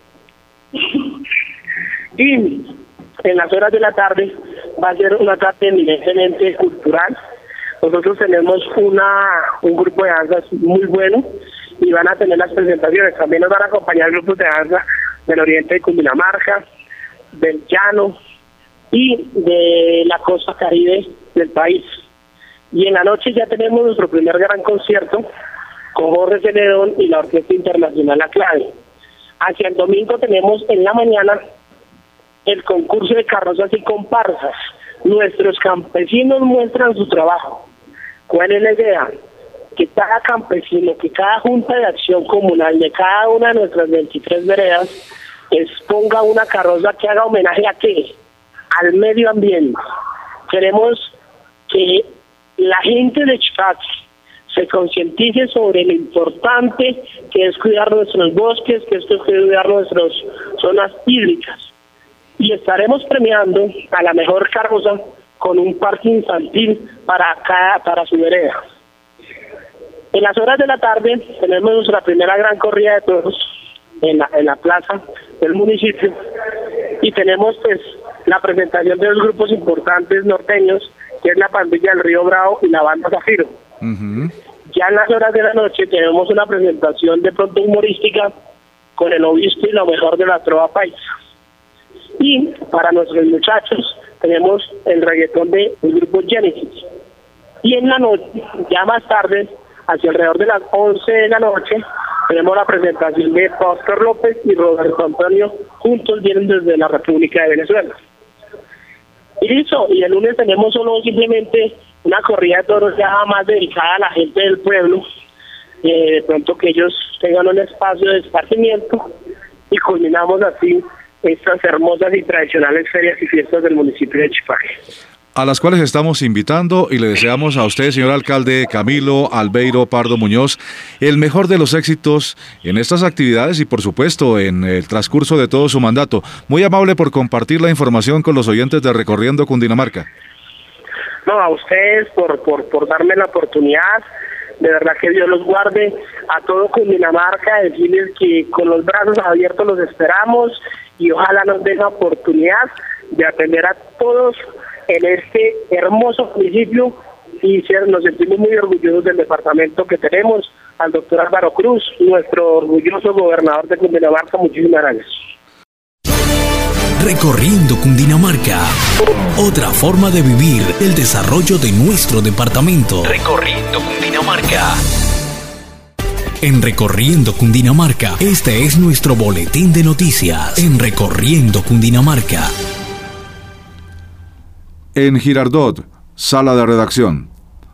y en las horas de la tarde va a ser una tarde eminentemente cultural. Nosotros tenemos una un grupo de danzas muy bueno y van a tener las presentaciones. También nos van a acompañar grupos de danza del oriente de Cundinamarca, del llano, y de la costa caribe del país. Y en la noche ya tenemos nuestro primer gran concierto con Jorge Celedón y la Orquesta Internacional La Clave. Hacia el domingo tenemos en la mañana el concurso de carrozas y comparsas. Nuestros campesinos muestran su trabajo. ¿Cuál es la idea? Que cada campesino, que cada junta de acción comunal de cada una de nuestras veintitrés veredas exponga una carroza que haga homenaje a qué? Al medio ambiente. Queremos que la gente de Chipaque se concientice sobre lo importante que es cuidar nuestros bosques, que es cuidar nuestras zonas hídricas. Y estaremos premiando a la mejor carroza con un parque infantil para cada, para su vereda. En las horas de la tarde tenemos nuestra primera gran corrida de toros en la, en la plaza del municipio, y tenemos pues la presentación de los grupos importantes norteños, que es la Pandilla del Río Bravo y la Banda Zafiro. Uh-huh. Ya en las horas de la noche tenemos una presentación de pronto humorística con el obispo y lo mejor de la trova paisa. Y para nuestros muchachos tenemos el reggaetón del grupo Genesis. Y en la noche, ya más tarde, hacia alrededor de las once de la noche, tenemos la presentación de Oscar López y Roberto Antonio, juntos vienen desde la República de Venezuela. Y listo, y el lunes tenemos solo simplemente una corrida de toros ya más dedicada a la gente del pueblo, eh, de pronto que ellos tengan un espacio de esparcimiento, y culminamos así estas hermosas y tradicionales ferias y fiestas del municipio de Chipaque, a las cuales estamos invitando, y le deseamos a usted, señor alcalde Camilo Albeiro Pardo Muñoz, el mejor de los éxitos en estas actividades y por supuesto en el transcurso de todo su mandato. Muy amable por compartir la información con los oyentes de Recorriendo Cundinamarca. No, a ustedes por, por, por darme la oportunidad, de verdad que Dios los guarde, a todo Cundinamarca, decirles que con los brazos abiertos los esperamos y ojalá nos den la oportunidad de atender a todos en este hermoso municipio, y ser, nos sentimos muy orgullosos del departamento que tenemos, al doctor Álvaro Cruz, nuestro orgulloso gobernador de Cundinamarca. Muchísimas gracias. Recorriendo Cundinamarca, otra forma de vivir el desarrollo de nuestro departamento. Recorriendo Cundinamarca. En Recorriendo Cundinamarca, este es nuestro boletín de noticias. En Recorriendo Cundinamarca. En Girardot, sala de redacción.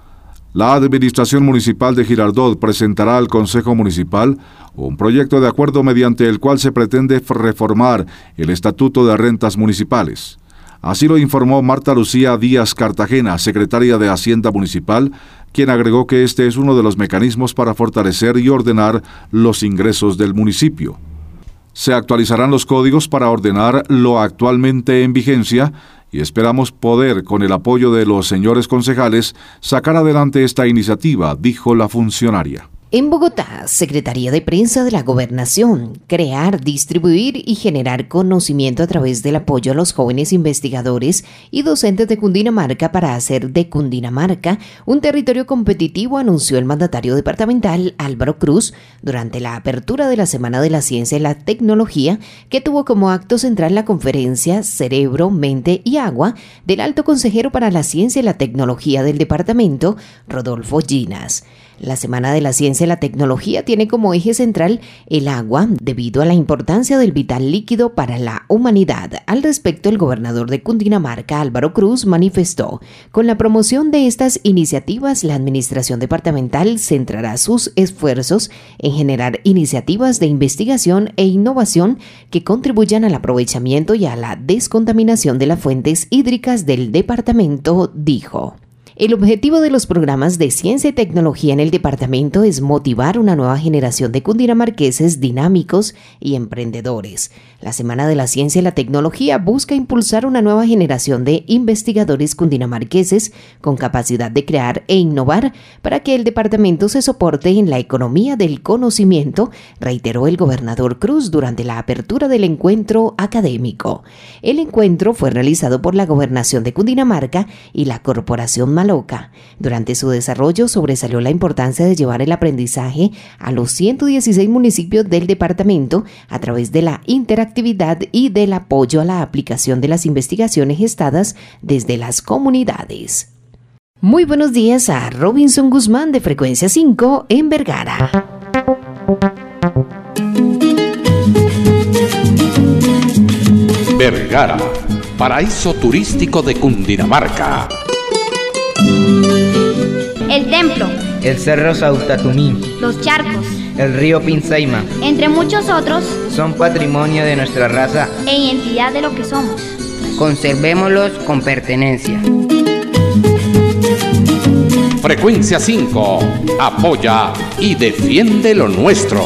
La Administración Municipal de Girardot presentará al Consejo Municipal un proyecto de acuerdo mediante el cual se pretende reformar el Estatuto de Rentas Municipales. Así lo informó Marta Lucía Díaz Cartagena, secretaria de Hacienda Municipal, quien agregó que este es uno de los mecanismos para fortalecer y ordenar los ingresos del municipio. Se actualizarán los códigos para ordenar lo actualmente en vigencia, y esperamos poder, con el apoyo de los señores concejales, sacar adelante esta iniciativa, dijo la funcionaria. En Bogotá, Secretaría de Prensa de la Gobernación, crear, distribuir y generar conocimiento a través del apoyo a los jóvenes investigadores y docentes de Cundinamarca para hacer de Cundinamarca un territorio competitivo, anunció el mandatario departamental Álvaro Cruz durante la apertura de la Semana de la Ciencia y la Tecnología, que tuvo como acto central la conferencia Cerebro, Mente y Agua del alto consejero para la Ciencia y la Tecnología del departamento, Rodolfo Ginas. La Semana de la Ciencia y la Tecnología tiene como eje central el agua, debido a la importancia del vital líquido para la humanidad. Al respecto, el gobernador de Cundinamarca, Álvaro Cruz, manifestó: con la promoción de estas iniciativas, la administración departamental centrará sus esfuerzos en generar iniciativas de investigación e innovación que contribuyan al aprovechamiento y a la descontaminación de las fuentes hídricas del departamento, dijo. El objetivo de los programas de ciencia y tecnología en el departamento es motivar una nueva generación de cundinamarqueses dinámicos y emprendedores. La Semana de la Ciencia y la Tecnología busca impulsar una nueva generación de investigadores cundinamarqueses con capacidad de crear e innovar para que el departamento se soporte en la economía del conocimiento, reiteró el gobernador Cruz durante la apertura del encuentro académico. El encuentro fue realizado por la Gobernación de Cundinamarca y la Corporación Mal Loca. Durante su desarrollo sobresalió la importancia de llevar el aprendizaje a los ciento dieciséis municipios del departamento a través de la interactividad y del apoyo a la aplicación de las investigaciones gestadas desde las comunidades. Muy buenos días a Robinson Guzmán de Frecuencia cinco en Vergara. Vergara, paraíso turístico de Cundinamarca. El templo, el cerro Sautatumí, los charcos, el río Pinzaima, entre muchos otros, son patrimonio de nuestra raza e identidad de lo que somos. Conservémoslos con pertenencia. Frecuencia cinco, apoya y defiende lo nuestro.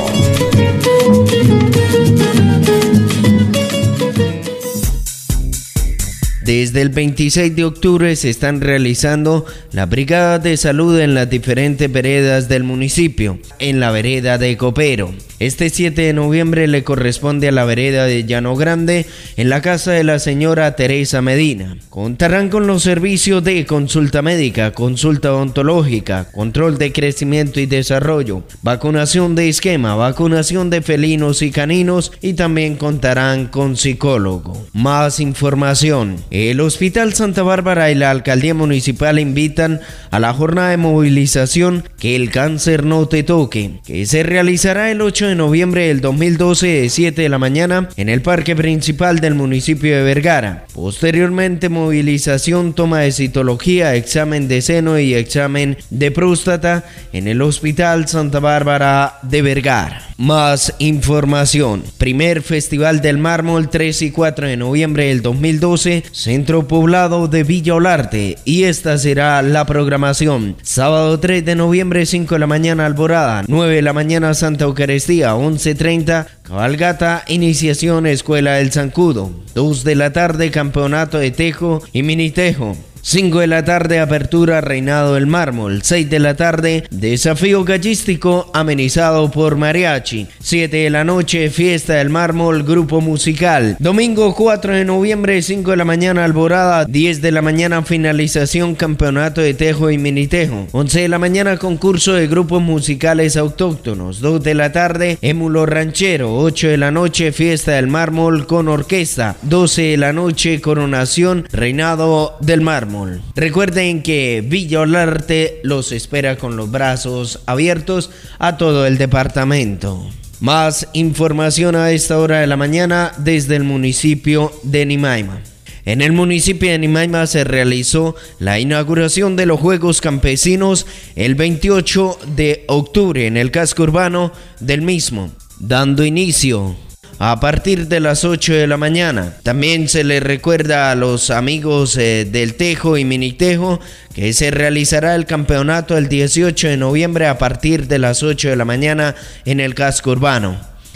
Desde el veintiséis de octubre se están realizando las brigadas de salud en las diferentes veredas del municipio. En la vereda de Copero, este siete de noviembre le corresponde a la vereda de Llano Grande, en la casa de la señora Teresa Medina. Contarán con los servicios de consulta médica, consulta odontológica, control de crecimiento y desarrollo, vacunación de esquema, vacunación de felinos y caninos, y también contarán con psicólogo. Más información. El Hospital Santa Bárbara y la Alcaldía Municipal invitan a la jornada de movilización Que el cáncer no te toque, que se realizará el ocho de noviembre del dos mil doce de siete de la mañana en el parque principal del municipio de Vergara. Posteriormente, movilización, toma de citología, examen de seno y examen de próstata en el Hospital Santa Bárbara de Vergara. Más información. Primer Festival del Mármol, tres y cuatro de noviembre del dos mil doce, Centro Poblado de Villa Olarte, y esta será la programación. Sábado tres de noviembre, cinco de la mañana Alborada, nueve de la mañana Santa Eucaristía, once treinta cabalgata, iniciación Escuela del Zancudo, dos de la tarde Campeonato de Tejo y Minitejo, cinco de la tarde apertura Reinado del Mármol, seis de la tarde desafío gallístico amenizado por mariachi, siete de la noche fiesta del mármol grupo musical, domingo cuatro de noviembre cinco de la mañana Alborada, diez de la mañana finalización campeonato de tejo y minitejo, once de la mañana concurso de grupos musicales autóctonos, dos de la tarde émulo ranchero, ocho de la noche fiesta del mármol con orquesta, doce de la noche coronación Reinado del Mármol. Recuerden que Villa Olarte los espera con los brazos abiertos a todo el departamento. Más información a esta hora de la mañana desde el municipio de Nimaima. En el municipio de Nimaima se realizó la inauguración de los Juegos Campesinos el veintiocho de octubre en el casco urbano del mismo, dando inicio a partir de las ocho de la mañana. También se les recuerda a los amigos eh, del Tejo y Minitejo que se realizará el campeonato el dieciocho de noviembre a partir de las ocho de la mañana en el casco urbano.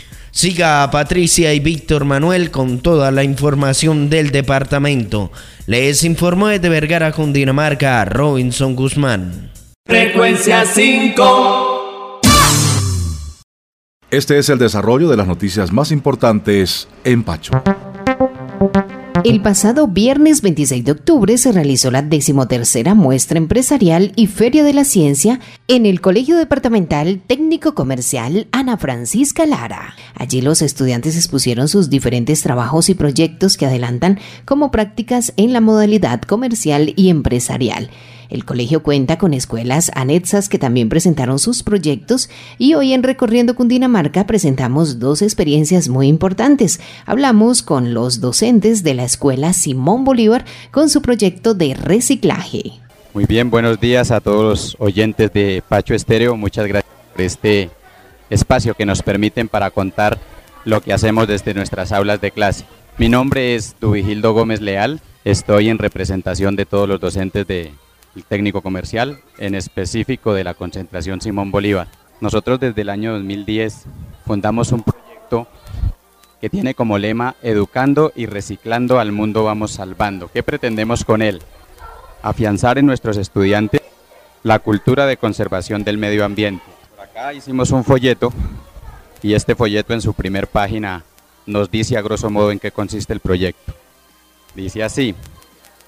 Siga a Patricia y Víctor Manuel con toda la información del departamento. Les informó desde Vergara, Cundinamarca, Robinson Guzmán. Frecuencia cinco. Este es el desarrollo de las noticias más importantes en Pacho. El pasado viernes veintiséis de octubre se realizó la decimotercera muestra empresarial y Feria de la Ciencia en el Colegio Departamental Técnico Comercial Ana Francisca Lara. Allí los estudiantes expusieron sus diferentes trabajos y proyectos que adelantan como prácticas en la modalidad comercial y empresarial. El colegio cuenta con escuelas anexas que también presentaron sus proyectos y hoy en Recorriendo Cundinamarca presentamos dos experiencias muy importantes. Hablamos con los docentes de la Escuela Simón Bolívar con su proyecto de reciclaje. Muy bien, buenos días a todos los oyentes de Pacho Estéreo. Muchas gracias por este espacio que nos permiten para contar lo que hacemos desde nuestras aulas de clase. Mi nombre es Duvigildo Gómez Leal. Estoy en representación de todos los docentes de el técnico comercial, en específico de la concentración Simón Bolívar. Nosotros desde el año dos mil diez fundamos un proyecto que tiene como lema Educando y reciclando al mundo vamos salvando. ¿Qué pretendemos con él? Afianzar en nuestros estudiantes la cultura de conservación del medio ambiente. Por acá hicimos un folleto y este folleto en su primer página nos dice a grosso modo en qué consiste el proyecto. Dice así: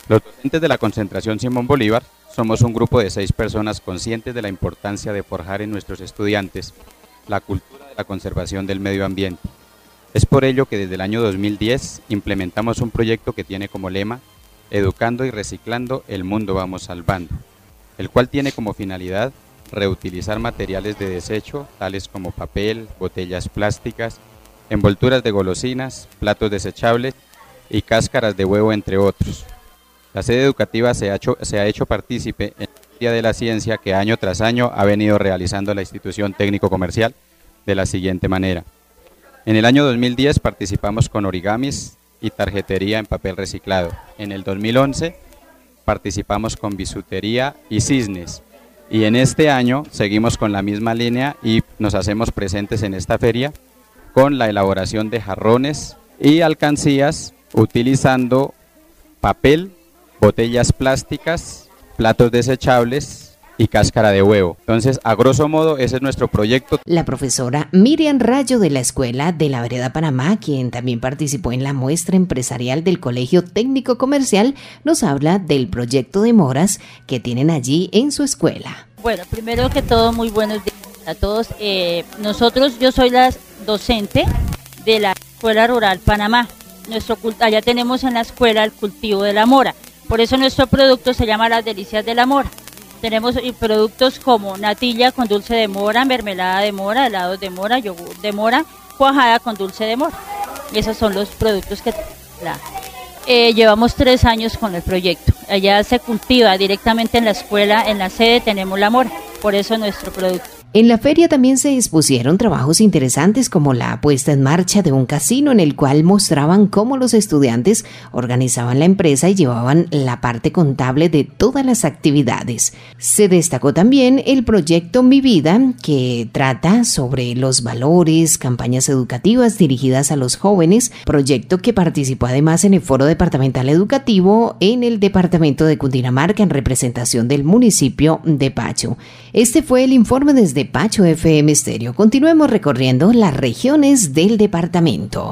Los docentes de la Concentración Simón Bolívar somos un grupo de seis personas conscientes de la importancia de forjar en nuestros estudiantes la cultura de la conservación del medio ambiente. Es por ello que desde el año dos mil diez implementamos un proyecto que tiene como lema Educando y reciclando, el mundo vamos salvando, el cual tiene como finalidad reutilizar materiales de desecho, tales como papel, botellas plásticas, envolturas de golosinas, platos desechables y cáscaras de huevo, entre otros. La sede educativa se ha hecho, se ha hecho partícipe en el Día de la Ciencia que año tras año ha venido realizando la institución técnico-comercial de la siguiente manera. En el año dos mil diez participamos con origamis y tarjetería en papel reciclado. En el dos mil once participamos con bisutería y cisnes. Y en este año seguimos con la misma línea y nos hacemos presentes en esta feria con la elaboración de jarrones y alcancías utilizando papel, botellas plásticas, platos desechables y cáscara de huevo. Entonces, a grosso modo, ese es nuestro proyecto. La profesora Miriam Rayo de la Escuela de la Vereda Panamá, quien también participó en la muestra empresarial del Colegio Técnico Comercial, nos habla del proyecto de moras que tienen allí en su escuela. Bueno, primero que todo, muy buenos días a todos. Eh, nosotros, yo soy la docente de la Escuela Rural Panamá. Nuestro, allá tenemos en la escuela el cultivo de la mora. Por eso nuestro producto se llama Las Delicias de la Mora. Tenemos productos como natilla con dulce de mora, mermelada de mora, helados de mora, yogur de mora, cuajada con dulce de mora. Esos son los productos que la, eh, llevamos tres años con el proyecto. Allá se cultiva directamente en la escuela, en la sede tenemos la mora, por eso nuestro producto. En la feria también se expusieron trabajos interesantes como la puesta en marcha de un casino en el cual mostraban cómo los estudiantes organizaban la empresa y llevaban la parte contable de todas las actividades. Se destacó también el proyecto Mi Vida, que trata sobre los valores, campañas educativas dirigidas a los jóvenes, proyecto que participó además en el Foro Departamental Educativo en el departamento de Cundinamarca en representación del municipio de Pacho. Este fue el informe desde de Pacho F M Estéreo. Continuemos recorriendo las regiones del departamento.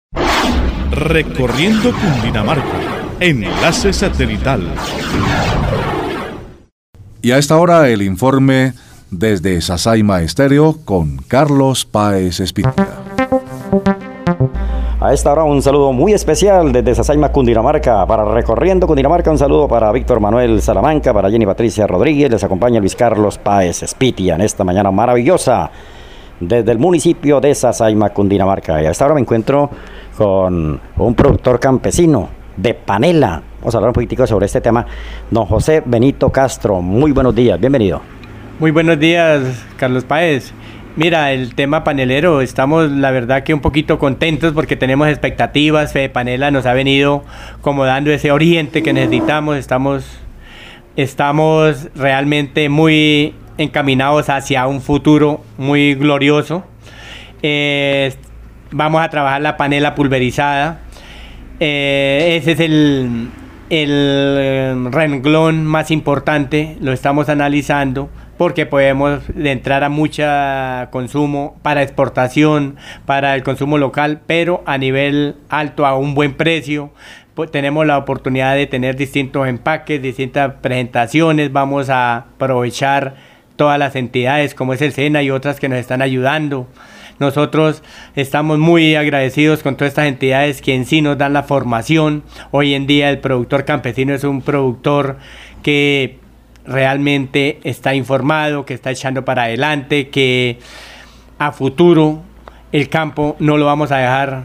Recorriendo Cundinamarca, enlace satelital. Y a esta hora el informe desde Sasaima Estéreo con Carlos Páez Espitia. A esta hora un saludo muy especial desde Sasaima, Cundinamarca, para Recorriendo Cundinamarca. Un saludo para Víctor Manuel Salamanca, para Jenny Patricia Rodríguez. Les acompaña Luis Carlos Páez Espitia en esta mañana maravillosa desde el municipio de Sasaima, Cundinamarca. Y a esta hora me encuentro con un productor campesino de panela. Vamos a hablar un poquitico sobre este tema. Don José Benito Castro, muy buenos días, bienvenido. Muy buenos días, Carlos Páez. Mira, el tema panelero, estamos la verdad que un poquito contentos porque tenemos expectativas. Fede Panela nos ha venido como dando ese oriente que necesitamos. Estamos, estamos realmente muy encaminados hacia un futuro muy glorioso. Eh, vamos a trabajar la panela pulverizada. Eh, ese es el, el renglón más importante, lo estamos analizando, porque podemos entrar a mucho consumo para exportación, para el consumo local, pero a nivel alto, a un buen precio. Pues tenemos la oportunidad de tener distintos empaques, distintas presentaciones. Vamos a aprovechar todas las entidades como es el SENA y otras que nos están ayudando. Nosotros estamos muy agradecidos con todas estas entidades que en sí nos dan la formación. Hoy en día el productor campesino es un productor que realmente está informado, que está echando para adelante, que a futuro el campo no lo vamos a dejar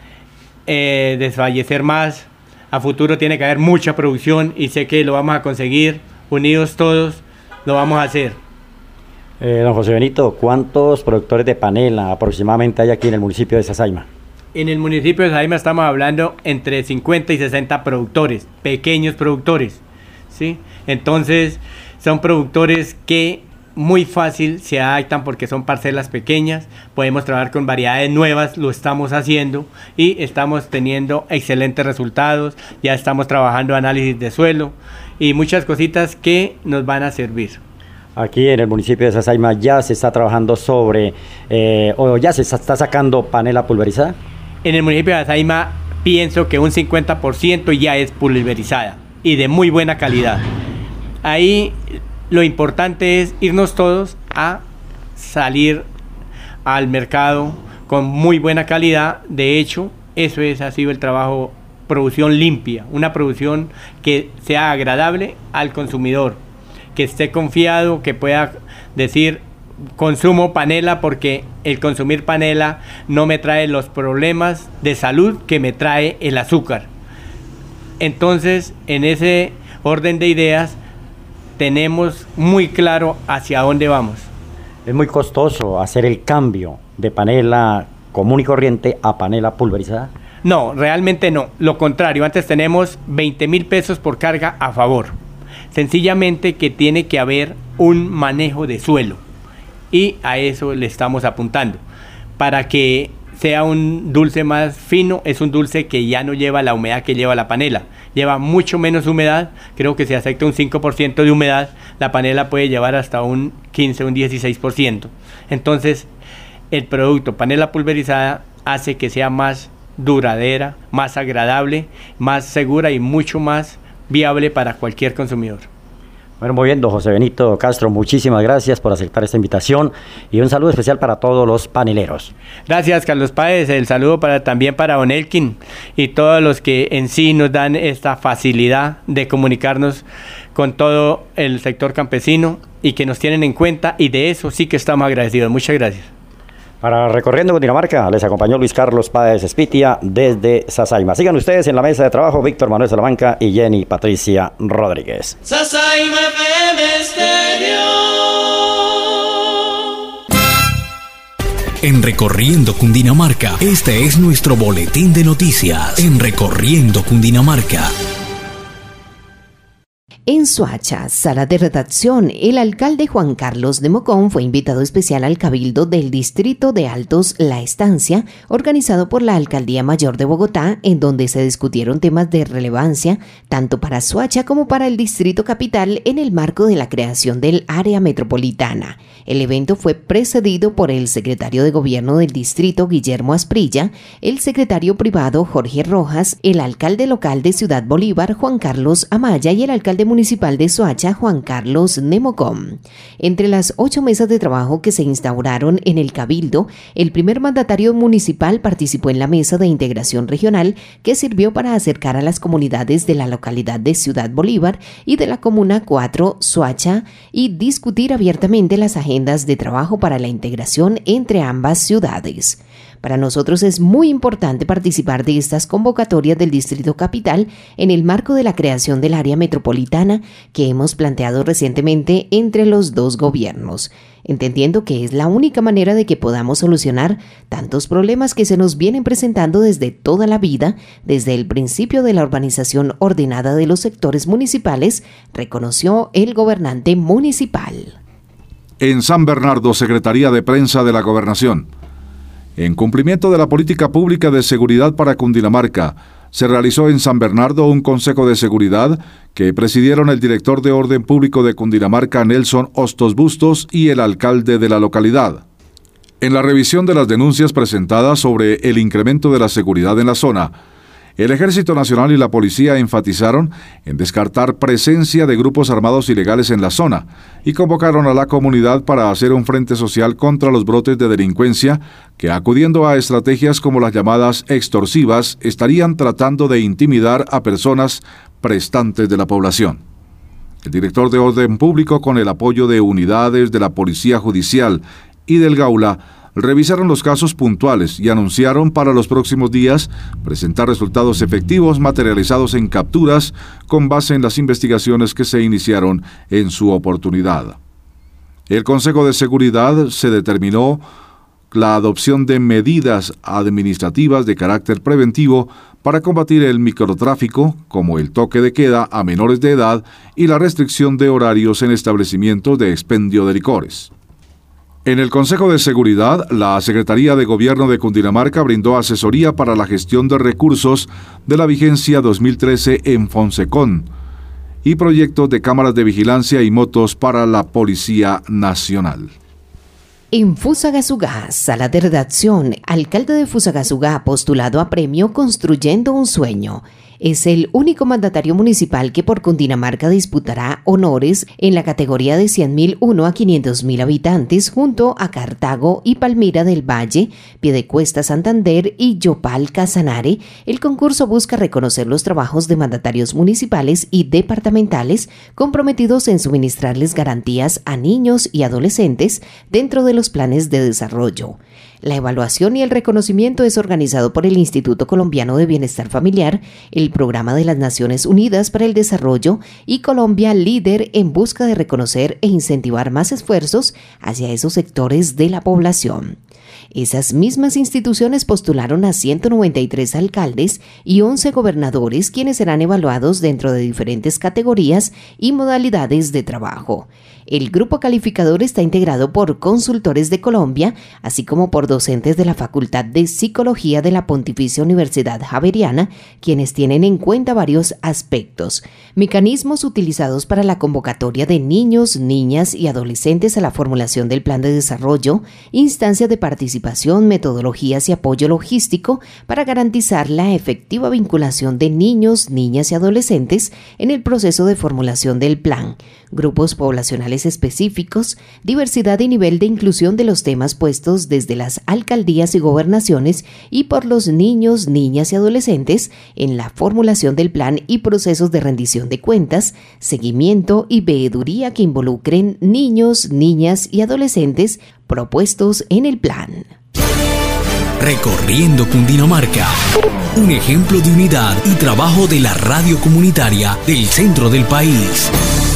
eh, desfallecer más. A futuro tiene que haber mucha producción y sé que lo vamos a conseguir. Unidos todos lo vamos a hacer. Eh, don José Benito, ¿cuántos productores de panela aproximadamente hay aquí en el municipio de Sasaima? En el municipio de Sasaima estamos hablando entre cincuenta y sesenta productores, pequeños productores, ¿sí? Entonces son productores que muy fácil se adaptan porque son parcelas pequeñas, podemos trabajar con variedades nuevas, lo estamos haciendo y estamos teniendo excelentes resultados. Ya estamos trabajando análisis de suelo y muchas cositas que nos van a servir. Aquí en el municipio de Sasaima ya se está trabajando sobre, eh, o ya se está sacando panela pulverizada. En el municipio de Sasaima pienso que un cincuenta por ciento ya es pulverizada. y de muy buena calidad. Ahí lo importante es irnos todos a salir al mercado con muy buena calidad. De hecho, eso es, ha sido el trabajo, producción limpia, una producción que sea agradable al consumidor, que esté confiado, que pueda decir consumo panela porque el consumir panela no me trae los problemas de salud que me trae el azúcar. Entonces, en ese orden de ideas, tenemos muy claro hacia dónde vamos. Es muy costoso hacer el cambio de panela común y corriente a panela pulverizada. No, realmente no. Lo contrario, antes tenemos veinte mil pesos por carga a favor. Sencillamente que tiene que haber un manejo de suelo. Y a eso le estamos apuntando. Para que sea un dulce más fino, es un dulce que ya no lleva la humedad que lleva la panela. Lleva mucho menos humedad, creo que si acepta un cinco por ciento de humedad, la panela puede llevar hasta un quince, un dieciséis por ciento. Entonces, el producto panela pulverizada hace que sea más duradera, más agradable, más segura y mucho más viable para cualquier consumidor. Bueno, muy bien, don José Benito Castro, muchísimas gracias por aceptar esta invitación y un saludo especial para todos los paneleros. Gracias, Carlos Páez, el saludo para, también para don Elkin y todos los que en sí nos dan esta facilidad de comunicarnos con todo el sector campesino y que nos tienen en cuenta, y de eso sí que estamos agradecidos. Muchas gracias. Para Recorriendo Cundinamarca les acompañó Luis Carlos Páez Espitia desde Sasaima. Sigan ustedes en la mesa de trabajo Víctor Manuel Salamanca y Jenny Patricia Rodríguez. Sasaima F M Stereo. En Recorriendo Cundinamarca, este es nuestro boletín de noticias. En Recorriendo Cundinamarca. En Soacha, sala de redacción, el alcalde Juan Carlos Nemocón fue invitado especial al Cabildo del Distrito de Altos La Estancia, organizado por la Alcaldía Mayor de Bogotá, en donde se discutieron temas de relevancia tanto para Soacha como para el Distrito Capital en el marco de la creación del área metropolitana. El evento fue precedido por el secretario de Gobierno del Distrito, Guillermo Asprilla, el secretario privado, Jorge Rojas, el alcalde local de Ciudad Bolívar, Juan Carlos Amaya, y el alcalde municipal de Soacha, Juan Carlos Nemocón. Entre las ocho mesas de trabajo que se instauraron en el Cabildo, el primer mandatario municipal participó en la mesa de integración regional, que sirvió para acercar a las comunidades de la localidad de Ciudad Bolívar y de la Comuna cuatro, Soacha, y discutir abiertamente las agendas de trabajo para la integración entre ambas ciudades. Para nosotros es muy importante participar de estas convocatorias del Distrito Capital en el marco de la creación del área metropolitana que hemos planteado recientemente entre los dos gobiernos, entendiendo que es la única manera de que podamos solucionar tantos problemas que se nos vienen presentando desde toda la vida, desde el principio de la urbanización ordenada de los sectores municipales, reconoció el gobernante municipal. En San Bernardo, Secretaría de Prensa de la Gobernación. En cumplimiento de la política pública de seguridad para Cundinamarca, se realizó en San Bernardo un consejo de seguridad que presidieron el director de Orden Público de Cundinamarca, Nelson Hostos Bustos, y el alcalde de la localidad. En la revisión de las denuncias presentadas sobre el incremento de la seguridad en la zona, el Ejército Nacional y la Policía enfatizaron en descartar presencia de grupos armados ilegales en la zona y convocaron a la comunidad para hacer un frente social contra los brotes de delincuencia que, acudiendo a estrategias como las llamadas extorsivas, estarían tratando de intimidar a personas prestantes de la población. El director de Orden Público, con el apoyo de unidades de la Policía Judicial y del Gaula, revisaron los casos puntuales y anunciaron para los próximos días presentar resultados efectivos materializados en capturas con base en las investigaciones que se iniciaron en su oportunidad. El Consejo de Seguridad se determinó la adopción de medidas administrativas de carácter preventivo para combatir el microtráfico, como el toque de queda a menores de edad y la restricción de horarios en establecimientos de expendio de licores. En el Consejo de Seguridad, la Secretaría de Gobierno de Cundinamarca brindó asesoría para la gestión de recursos de la vigencia dos mil trece en Fonsecon y proyectos de cámaras de vigilancia y motos para la Policía Nacional. En Fusagasugá, sala de redacción, alcalde de Fusagasugá postulado a premio Construyendo un Sueño. Es el único mandatario municipal que por Cundinamarca disputará honores en la categoría de cien mil uno a quinientos mil habitantes junto a Cartago y Palmira del Valle, Piedecuesta Santander y Yopal Casanare. El concurso busca reconocer los trabajos de mandatarios municipales y departamentales comprometidos en suministrarles garantías a niños y adolescentes dentro de los planes de desarrollo. La evaluación y el reconocimiento es organizado por el Instituto Colombiano de Bienestar Familiar, el Programa de las Naciones Unidas para el Desarrollo y Colombia Líder en busca de reconocer e incentivar más esfuerzos hacia esos sectores de la población. Esas mismas instituciones postularon a ciento noventa y tres alcaldes y once gobernadores, quienes serán evaluados dentro de diferentes categorías y modalidades de trabajo. El grupo calificador está integrado por consultores de Colombia, así como por docentes de la Facultad de Psicología de la Pontificia Universidad Javeriana, quienes tienen en cuenta varios aspectos: mecanismos utilizados para la convocatoria de niños, niñas y adolescentes a la formulación del plan de desarrollo, instancias de participación, metodologías y apoyo logístico para garantizar la efectiva vinculación de niños, niñas y adolescentes en el proceso de formulación del plan, grupos poblacionales específicos, diversidad y nivel de inclusión de los temas puestos desde las alcaldías y gobernaciones y por los niños, niñas y adolescentes en la formulación del plan y procesos de rendición de cuentas, seguimiento y veeduría que involucren niños, niñas y adolescentes propuestos en el plan. Recorriendo Cundinamarca, un ejemplo de unidad y trabajo de la radio comunitaria del centro del país.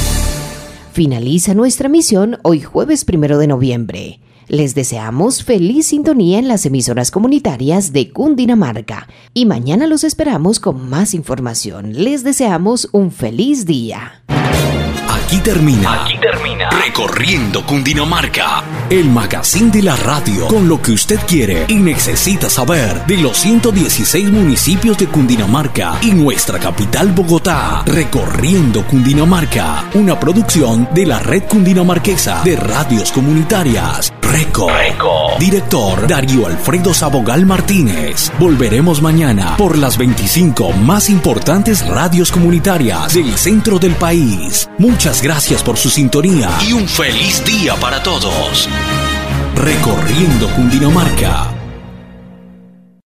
Finaliza nuestra misión hoy jueves primero de noviembre. Les deseamos feliz sintonía en las emisoras comunitarias de Cundinamarca y mañana los esperamos con más información. Les deseamos un feliz día. Aquí termina, Aquí termina Recorriendo Cundinamarca, el magazine de la radio con lo que usted quiere y necesita saber de los ciento dieciséis municipios de Cundinamarca y nuestra capital Bogotá. Recorriendo Cundinamarca, una producción de la Red Cundinamarquesa de Radios Comunitarias. Reco. Reco. Director Darío Alfredo Sabogal Martínez. Volveremos mañana por las veinticinco más importantes radios comunitarias del centro del país. Muchas gracias por su sintonía y un feliz día para todos. Recorriendo Cundinamarca.